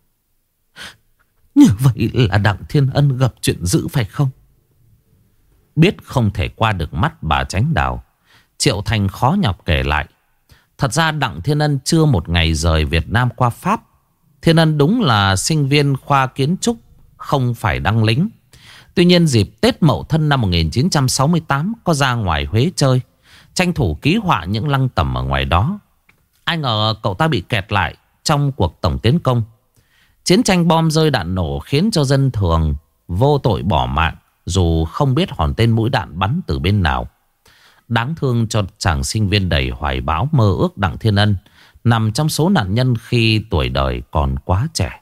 [SPEAKER 1] vậy là Đặng Thiên Ân gặp chuyện dữ phải không? Biết không thể qua được mắt bà Chánh Đào, Triệu Thành khó nhọc kể lại. Thật ra Đặng Thiên Ân chưa một ngày rời Việt Nam qua Pháp. Thiên Ân đúng là sinh viên khoa kiến trúc, không phải đăng lính. Tuy nhiên dịp Tết Mậu Thân năm 1968 có ra ngoài Huế chơi, tranh thủ ký họa những lăng tẩm ở ngoài đó. Ai ngờ cậu ta bị kẹt lại trong cuộc tổng tiến công. Chiến tranh bom rơi đạn nổ khiến cho dân thường vô tội bỏ mạng, dù không biết hòn tên mũi đạn bắn từ bên nào. Đáng thương cho chàng sinh viên đầy hoài bão mơ ước Đặng Thiên Ân, nằm trong số nạn nhân khi tuổi đời còn quá trẻ.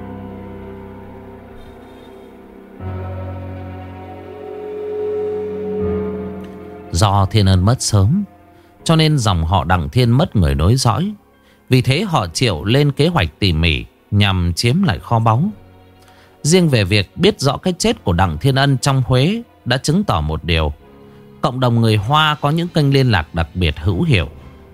[SPEAKER 1] Do Thiên Ân mất sớm, cho nên dòng họ Đặng Thiên mất người nối dõi. Vì thế họ Triệu lên kế hoạch tỉ mỉ nhằm chiếm lại kho báu. Riêng về việc biết rõ cái chết của Đặng Thiên Ân trong Huế đã chứng tỏ một điều: cộng đồng người Hoa có những kênh liên lạc đặc biệt hữu hiệu.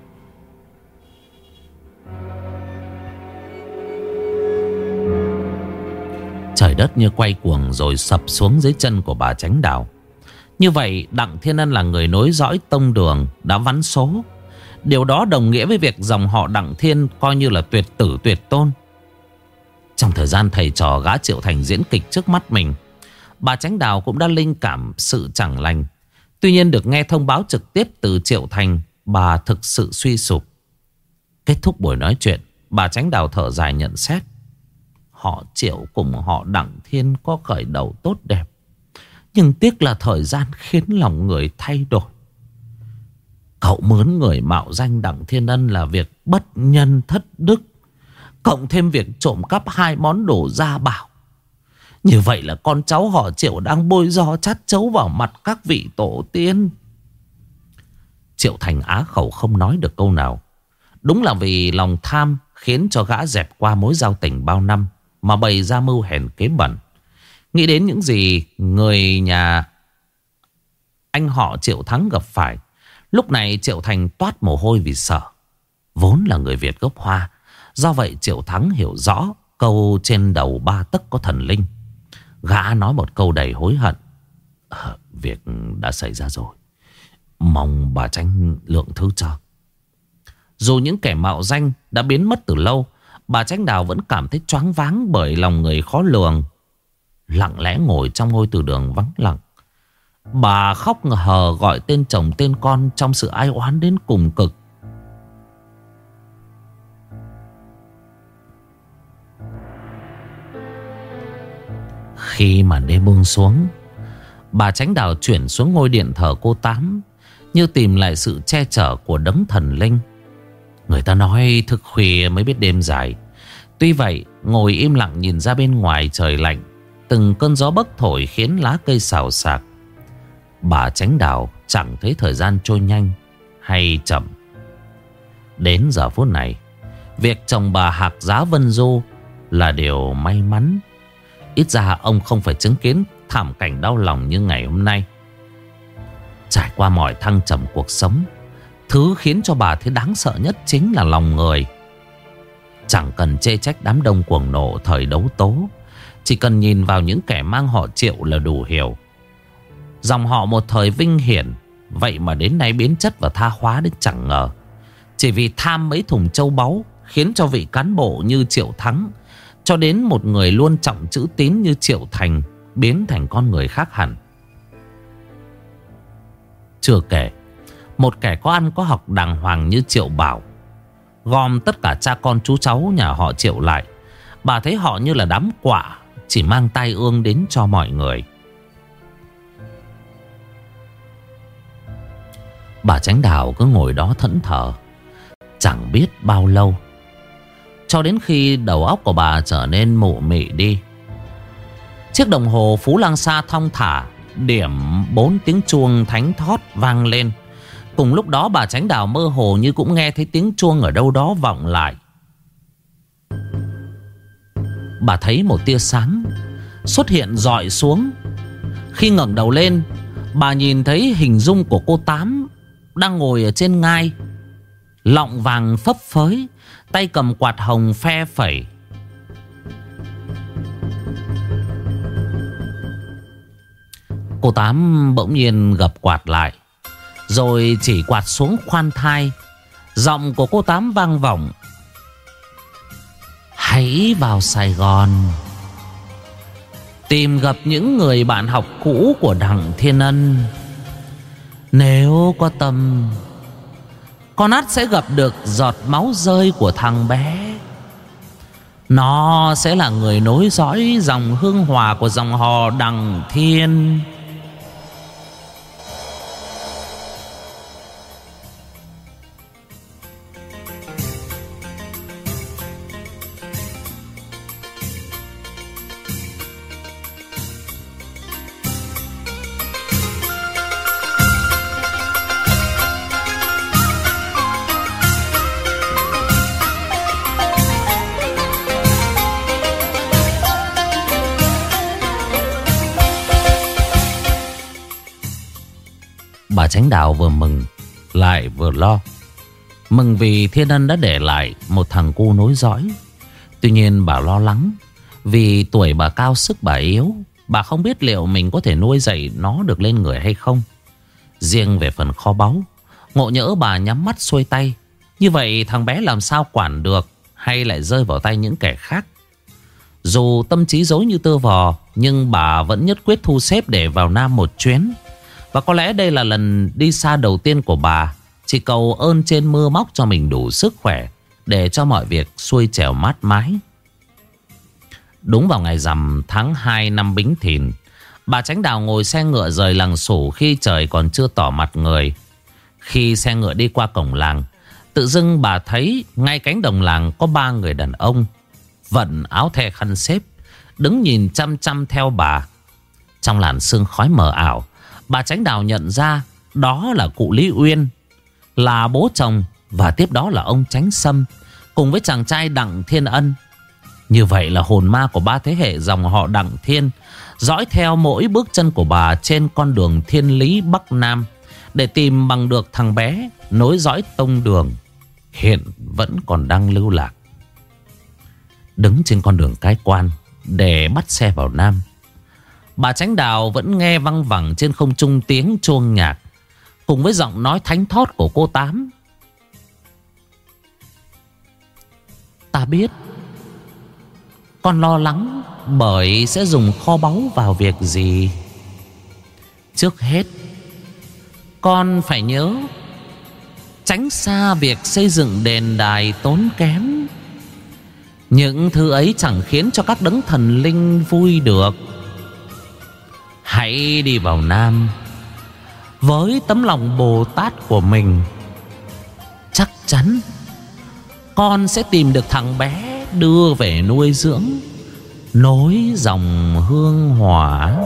[SPEAKER 1] Trời đất như quay cuồng rồi sập xuống dưới chân của bà Chánh Đào. Như vậy Đặng Thiên Ân là người nối dõi tông đường đã vắn số. Điều đó đồng nghĩa với việc dòng họ Đặng Thiên coi như là tuyệt tử tuyệt tôn. Trong thời gian thầy trò gã Triệu Thành diễn kịch trước mắt mình, bà Chánh Đào cũng đã linh cảm sự chẳng lành. Tuy nhiên được nghe thông báo trực tiếp từ Triệu Thành, bà thực sự suy sụp. Kết thúc buổi nói chuyện, bà Chánh Đào thở dài nhận xét: Họ Triệu cùng họ Đặng Thiên có khởi đầu tốt đẹp, nhưng tiếc là thời gian khiến lòng người thay đổi. Cậu mướn người mạo danh Đặng Thiên Ân là việc bất nhân thất đức, cộng thêm việc trộm cắp 2 món đồ gia bảo. Như vậy là con cháu họ Triệu đang bôi gió chát chấu vào mặt các vị tổ tiên. Triệu Thành á khẩu không nói được câu nào. Đúng là vì lòng tham khiến cho gã dẹp qua mối giao tình bao năm mà bày ra mưu hèn kế bẩn. Nghĩ đến những gì người nhà anh họ Triệu Thắng gặp phải, lúc này Triệu Thành toát mồ hôi vì sợ. Vốn là người Việt gốc Hoa, do vậy Triệu Thắng hiểu rõ câu trên đầu 3 tấc có thần linh. Gã nói một câu đầy hối hận: Việc đã xảy ra rồi, mong bà Chánh lượng thứ cho. Dù những kẻ mạo danh đã biến mất từ lâu, bà Chánh Đào vẫn cảm thấy choáng váng bởi lòng người khó lường. Lặng lẽ ngồi trong ngôi từ đường vắng lặng, bà khóc hờ gọi tên chồng tên con trong sự ai oán đến cùng cực. Khi màn đêm buông xuống, bà Chánh Đào chuyển xuống ngôi điện thờ cô Tám, như tìm lại sự che chở của đấng thần linh. Người ta nói thức khuya mới biết đêm dài. Tuy vậy, ngồi im lặng nhìn ra bên ngoài trời lạnh, từng cơn gió bấc thổi khiến lá cây xào xạc, bà Chánh Đào chẳng thấy thời gian trôi nhanh hay chậm. Đến giờ phút này, việc chồng bà hạc giá Vân Du là điều may mắn. Ít ra ông không phải chứng kiến thảm cảnh đau lòng như ngày hôm nay. Trải qua mọi thăng trầm cuộc sống, thứ khiến cho bà thấy đáng sợ nhất chính là lòng người. Chẳng cần chê trách đám đông cuồng nộ thời đấu tố, chỉ cần nhìn vào những kẻ mang họ Triệu là đủ hiểu. Dòng họ một thời vinh hiển, vậy mà đến nay biến chất và tha hóa đến chẳng ngờ. Chỉ vì tham mấy thùng châu báu, khiến cho vị cán bộ như Triệu Thắng, cho đến một người luôn trọng chữ tín như Triệu Thành, biến thành con người khác hẳn. Chưa kể, một kẻ có ăn có học đàng hoàng như Triệu Bảo gom tất cả cha con chú cháu nhà họ Triệu lại, bà thấy họ như là đám quạ, chỉ mang tai ương đến cho mọi người. Bà Chánh Đào cứ ngồi đó thẫn thờ chẳng biết bao lâu, cho đến khi đầu óc của bà trở nên mụ mị đi. Chiếc đồng hồ Phú Lang Sa thong thả điểm 4 tiếng chuông thánh thót vang lên. Cùng lúc đó bà Chánh Đào mơ hồ như cũng nghe thấy tiếng chuông ở đâu đó vọng lại. Bà thấy một tia sáng xuất hiện rọi xuống. Khi ngẩng đầu lên, bà nhìn thấy hình dung của cô Tám đang ngồi ở trên ngai, lọng vàng phấp phới, tay cầm quạt hồng phe phẩy. Cô Tám bỗng nhiên gập quạt lại, rồi chỉ quạt xuống khoan thai. Giọng của cô Tám vang vọng: hãy vào Sài Gòn tìm gặp những người bạn học cũ của Đặng Thiên Ân. Nếu có tâm, con ắt sẽ gặp được giọt máu rơi của thằng bé. Nó sẽ là người nối dõi dòng hương hòa của dòng họ Đặng Thiên. Bà Chánh Đào vừa mừng lại vừa lo. Mừng vì Thiên Ân đã để lại một thằng cu nối dõi. Tuy nhiên bà lo lắng vì tuổi bà cao sức bà yếu. Bà không biết liệu mình có thể nuôi dạy nó được lên người hay không. Riêng về phần kho báu, ngộ nhỡ bà nhắm mắt xuôi tay, như vậy thằng bé làm sao quản được, hay lại rơi vào tay những kẻ khác. Dù tâm trí rối như tơ vò, nhưng bà vẫn nhất quyết thu xếp để vào Nam một chuyến. Và có lẽ đây là lần đi xa đầu tiên của bà. Chỉ cầu ơn trên mưa móc cho mình đủ sức khỏe để cho mọi việc xuôi chèo mát mái. Đúng vào ngày rằm tháng 2 năm Bính Thìn, bà Chánh Đào ngồi xe ngựa rời làng Sủ khi trời còn chưa tỏ mặt người. Khi xe ngựa đi qua cổng làng, tự dưng bà thấy ngay cánh đồng làng có 3 người đàn ông vận áo the khăn xếp, đứng nhìn chăm chăm theo bà. Trong làn sương khói mờ ảo, bà Chánh Đào nhận ra đó là cụ Lý Uyên, là bố chồng, và tiếp đó là ông Chánh Sâm cùng với chàng trai Đặng Thiên Ân. Như vậy là hồn ma của 3 thế hệ dòng họ Đặng Thiên dõi theo mỗi bước chân của bà trên con đường thiên lý Bắc Nam để tìm bằng được thằng bé nối dõi tông đường hiện vẫn còn đang lưu lạc. Đứng trên con đường cái quan để bắt xe vào Nam, bà Chánh Đào vẫn nghe văng vẳng trên không trung tiếng chuông nhạc cùng với giọng nói thánh thót của cô Tám. Ta biết con lo lắng bởi sẽ dùng kho báu vào việc gì. Trước hết, con phải nhớ tránh xa việc xây dựng đền đài tốn kém. Những thứ ấy chẳng khiến cho các đấng thần linh vui được. Hãy đi vào Nam với tấm lòng Bồ Tát của mình. Chắc chắn con sẽ tìm được thằng bé đưa về nuôi dưỡng, nối dòng hương hỏa.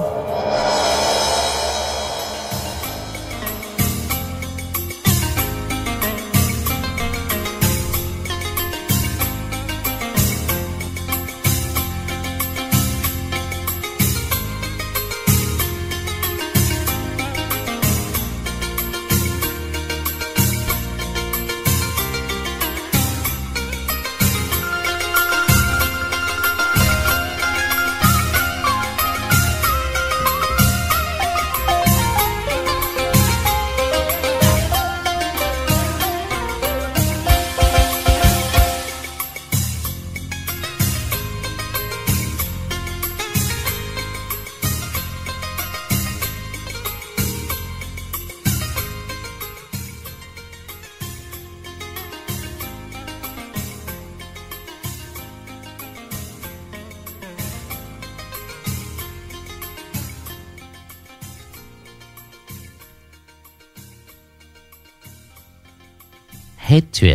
[SPEAKER 1] hết chuyện.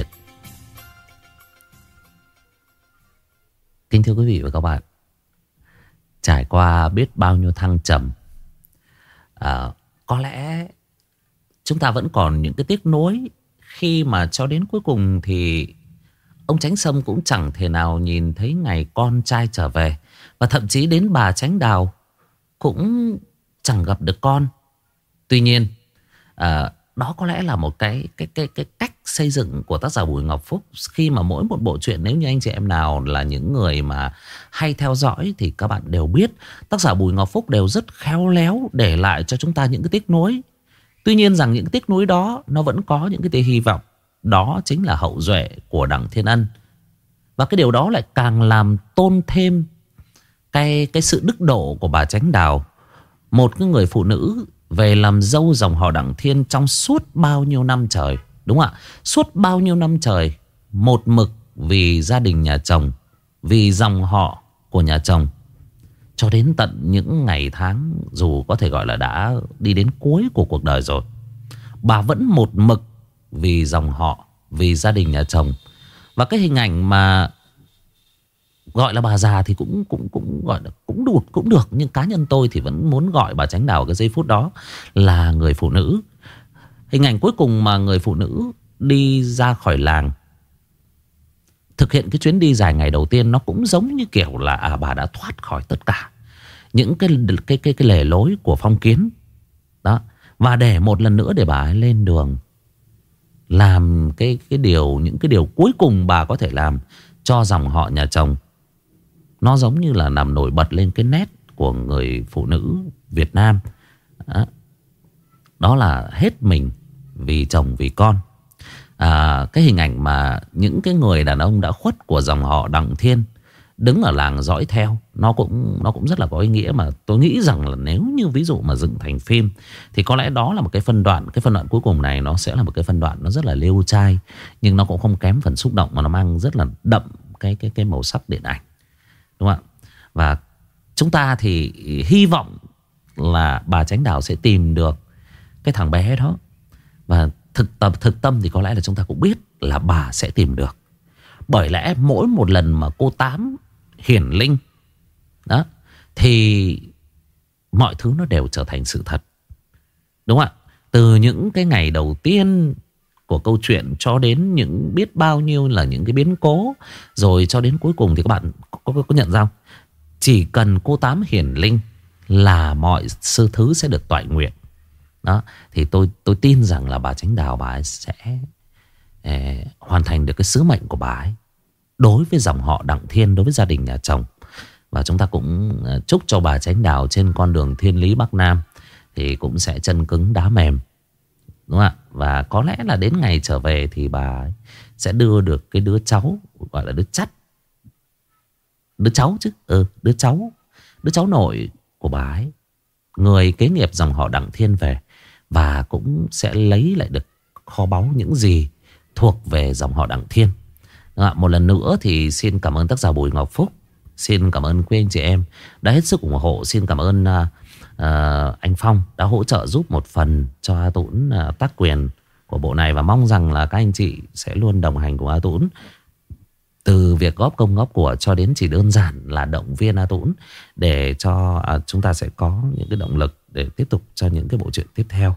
[SPEAKER 1] Kính thưa quý vị và các bạn, trải qua biết bao nhiêu thăng trầm, có lẽ chúng ta vẫn còn những cái tiếc nuối khi mà cho đến cuối cùng thì ông Chánh Sâm cũng chẳng thể nào nhìn thấy ngày con trai trở về. Và thậm chí đến bà Chánh Đào cũng chẳng gặp được con. Tuy nhiên đó có lẽ là một cái cách xây dựng của tác giả Bùi Ngọc Phúc. Khi mà mỗi một bộ truyện, nếu như anh chị em nào là những người mà hay theo dõi thì các bạn đều biết tác giả Bùi Ngọc Phúc đều rất khéo léo để lại cho chúng ta những cái tiếc nuối. Tuy nhiên rằng những cái tiếc nuối đó nó vẫn có những cái tia hy vọng. Đó chính là hậu duệ của Đặng Thiên Ân. Và cái điều đó lại càng làm tôn thêm cái sự đức độ của bà Chánh Đào. Một cái người phụ nữ về làm dâu dòng họ Đặng Thiên trong suốt bao nhiêu năm trời. Đúng không ạ? Suốt bao nhiêu năm trời một mực vì gia đình nhà chồng, vì dòng họ của nhà chồng. Cho đến tận những ngày tháng dù có thể gọi là đã đi đến cuối của cuộc đời rồi, bà vẫn một mực vì dòng họ, vì gia đình nhà chồng. Và cái hình ảnh mà gọi là bà già thì cũng gọi là cũng được, nhưng cá nhân tôi thì vẫn muốn gọi bà Chánh Đào cái giây phút đó là người phụ nữ. Hình ảnh cuối cùng mà người phụ nữ đi ra khỏi làng, thực hiện cái chuyến đi dài ngày đầu tiên, nó cũng giống như kiểu là bà đã thoát khỏi tất cả những cái lề lối của phong kiến đó, và để một lần nữa để bà ấy lên đường làm những cái điều cuối cùng bà có thể làm cho dòng họ nhà chồng. Nó giống như là làm nổi bật lên cái nét của người phụ nữ Việt Nam. Đó là hết mình vì chồng vì con. Cái hình ảnh mà những cái người đàn ông đã khuất của dòng họ Đặng Thiên đứng ở làng dõi theo, nó cũng rất là có ý nghĩa. Mà tôi nghĩ rằng là nếu như ví dụ mà dựng thành phim thì có lẽ đó là một cái phân đoạn. Cái phân đoạn cuối cùng này nó sẽ là một cái phân đoạn nó rất là liêu trai, nhưng nó cũng không kém phần xúc động, mà nó mang rất là đậm cái màu sắc điện ảnh, đúng không ạ? Và chúng ta thì hy vọng là bà Chánh Đào sẽ tìm được cái thằng bé đó. Và thực tâm thì có lẽ là chúng ta cũng biết là bà sẽ tìm được. Bởi lẽ mỗi một lần mà cô Tám hiển linh đó, thì mọi thứ nó đều trở thành sự thật, đúng không ạ? Từ những cái ngày đầu tiên của câu chuyện cho đến những biết bao nhiêu là những cái biến cố, rồi cho đến cuối cùng thì các bạn có nhận ra không? Chỉ cần cô Tám hiển linh là mọi sự thứ sẽ được toại nguyện. Đó, thì tôi tin rằng là bà Chánh Đào bà ấy sẽ hoàn thành được cái sứ mệnh của bà ấy đối với dòng họ Đặng Thiên, đối với gia đình nhà chồng. Và chúng ta cũng chúc cho bà Chánh Đào trên con đường thiên lý Bắc Nam thì cũng sẽ chân cứng đá mềm, đúng không ạ? Và có lẽ là đến ngày trở về thì bà ấy sẽ đưa được cái đứa cháu, gọi là đứa chắt, đứa cháu chứ, đứa cháu nội của bà ấy, người kế nghiệp dòng họ Đặng Thiên về. Và cũng sẽ lấy lại được kho báu những gì thuộc về dòng họ Đặng Thiên. Một lần nữa thì xin cảm ơn tác giả Bùi Ngọc Phúc. Xin cảm ơn quý anh chị em đã hết sức ủng hộ. Xin cảm ơn anh Phong đã hỗ trợ giúp một phần cho A Tũng tác quyền của bộ này. Và mong rằng là các anh chị sẽ luôn đồng hành cùng A Tũng, từ việc góp công góp của cho đến chỉ đơn giản là động viên A Tũng, để cho chúng ta sẽ có những cái động lực để tiếp tục cho những cái bộ truyện tiếp theo.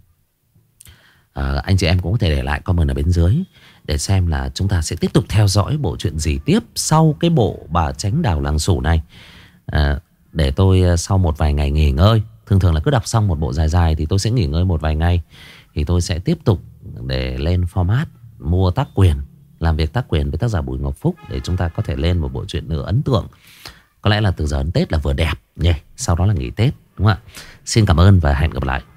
[SPEAKER 1] Anh chị em cũng có thể để lại comment ở bên dưới để xem là chúng ta sẽ tiếp tục theo dõi bộ truyện gì tiếp sau cái bộ bà Chánh Đào Làng Sủ này. Để tôi sau một vài ngày nghỉ ngơi, thường là cứ đọc xong một bộ dài dài thì tôi sẽ nghỉ ngơi một vài ngày, thì tôi sẽ tiếp tục để lên format mua tác quyền, làm việc tác quyền với tác giả Bùi Ngọc Phúc, để chúng ta có thể lên một bộ truyện nữa ấn tượng. Có lẽ là từ giờ đến Tết là vừa đẹp nhỉ, sau đó là nghỉ Tết, đúng không ạ? Xin cảm ơn và hẹn gặp lại.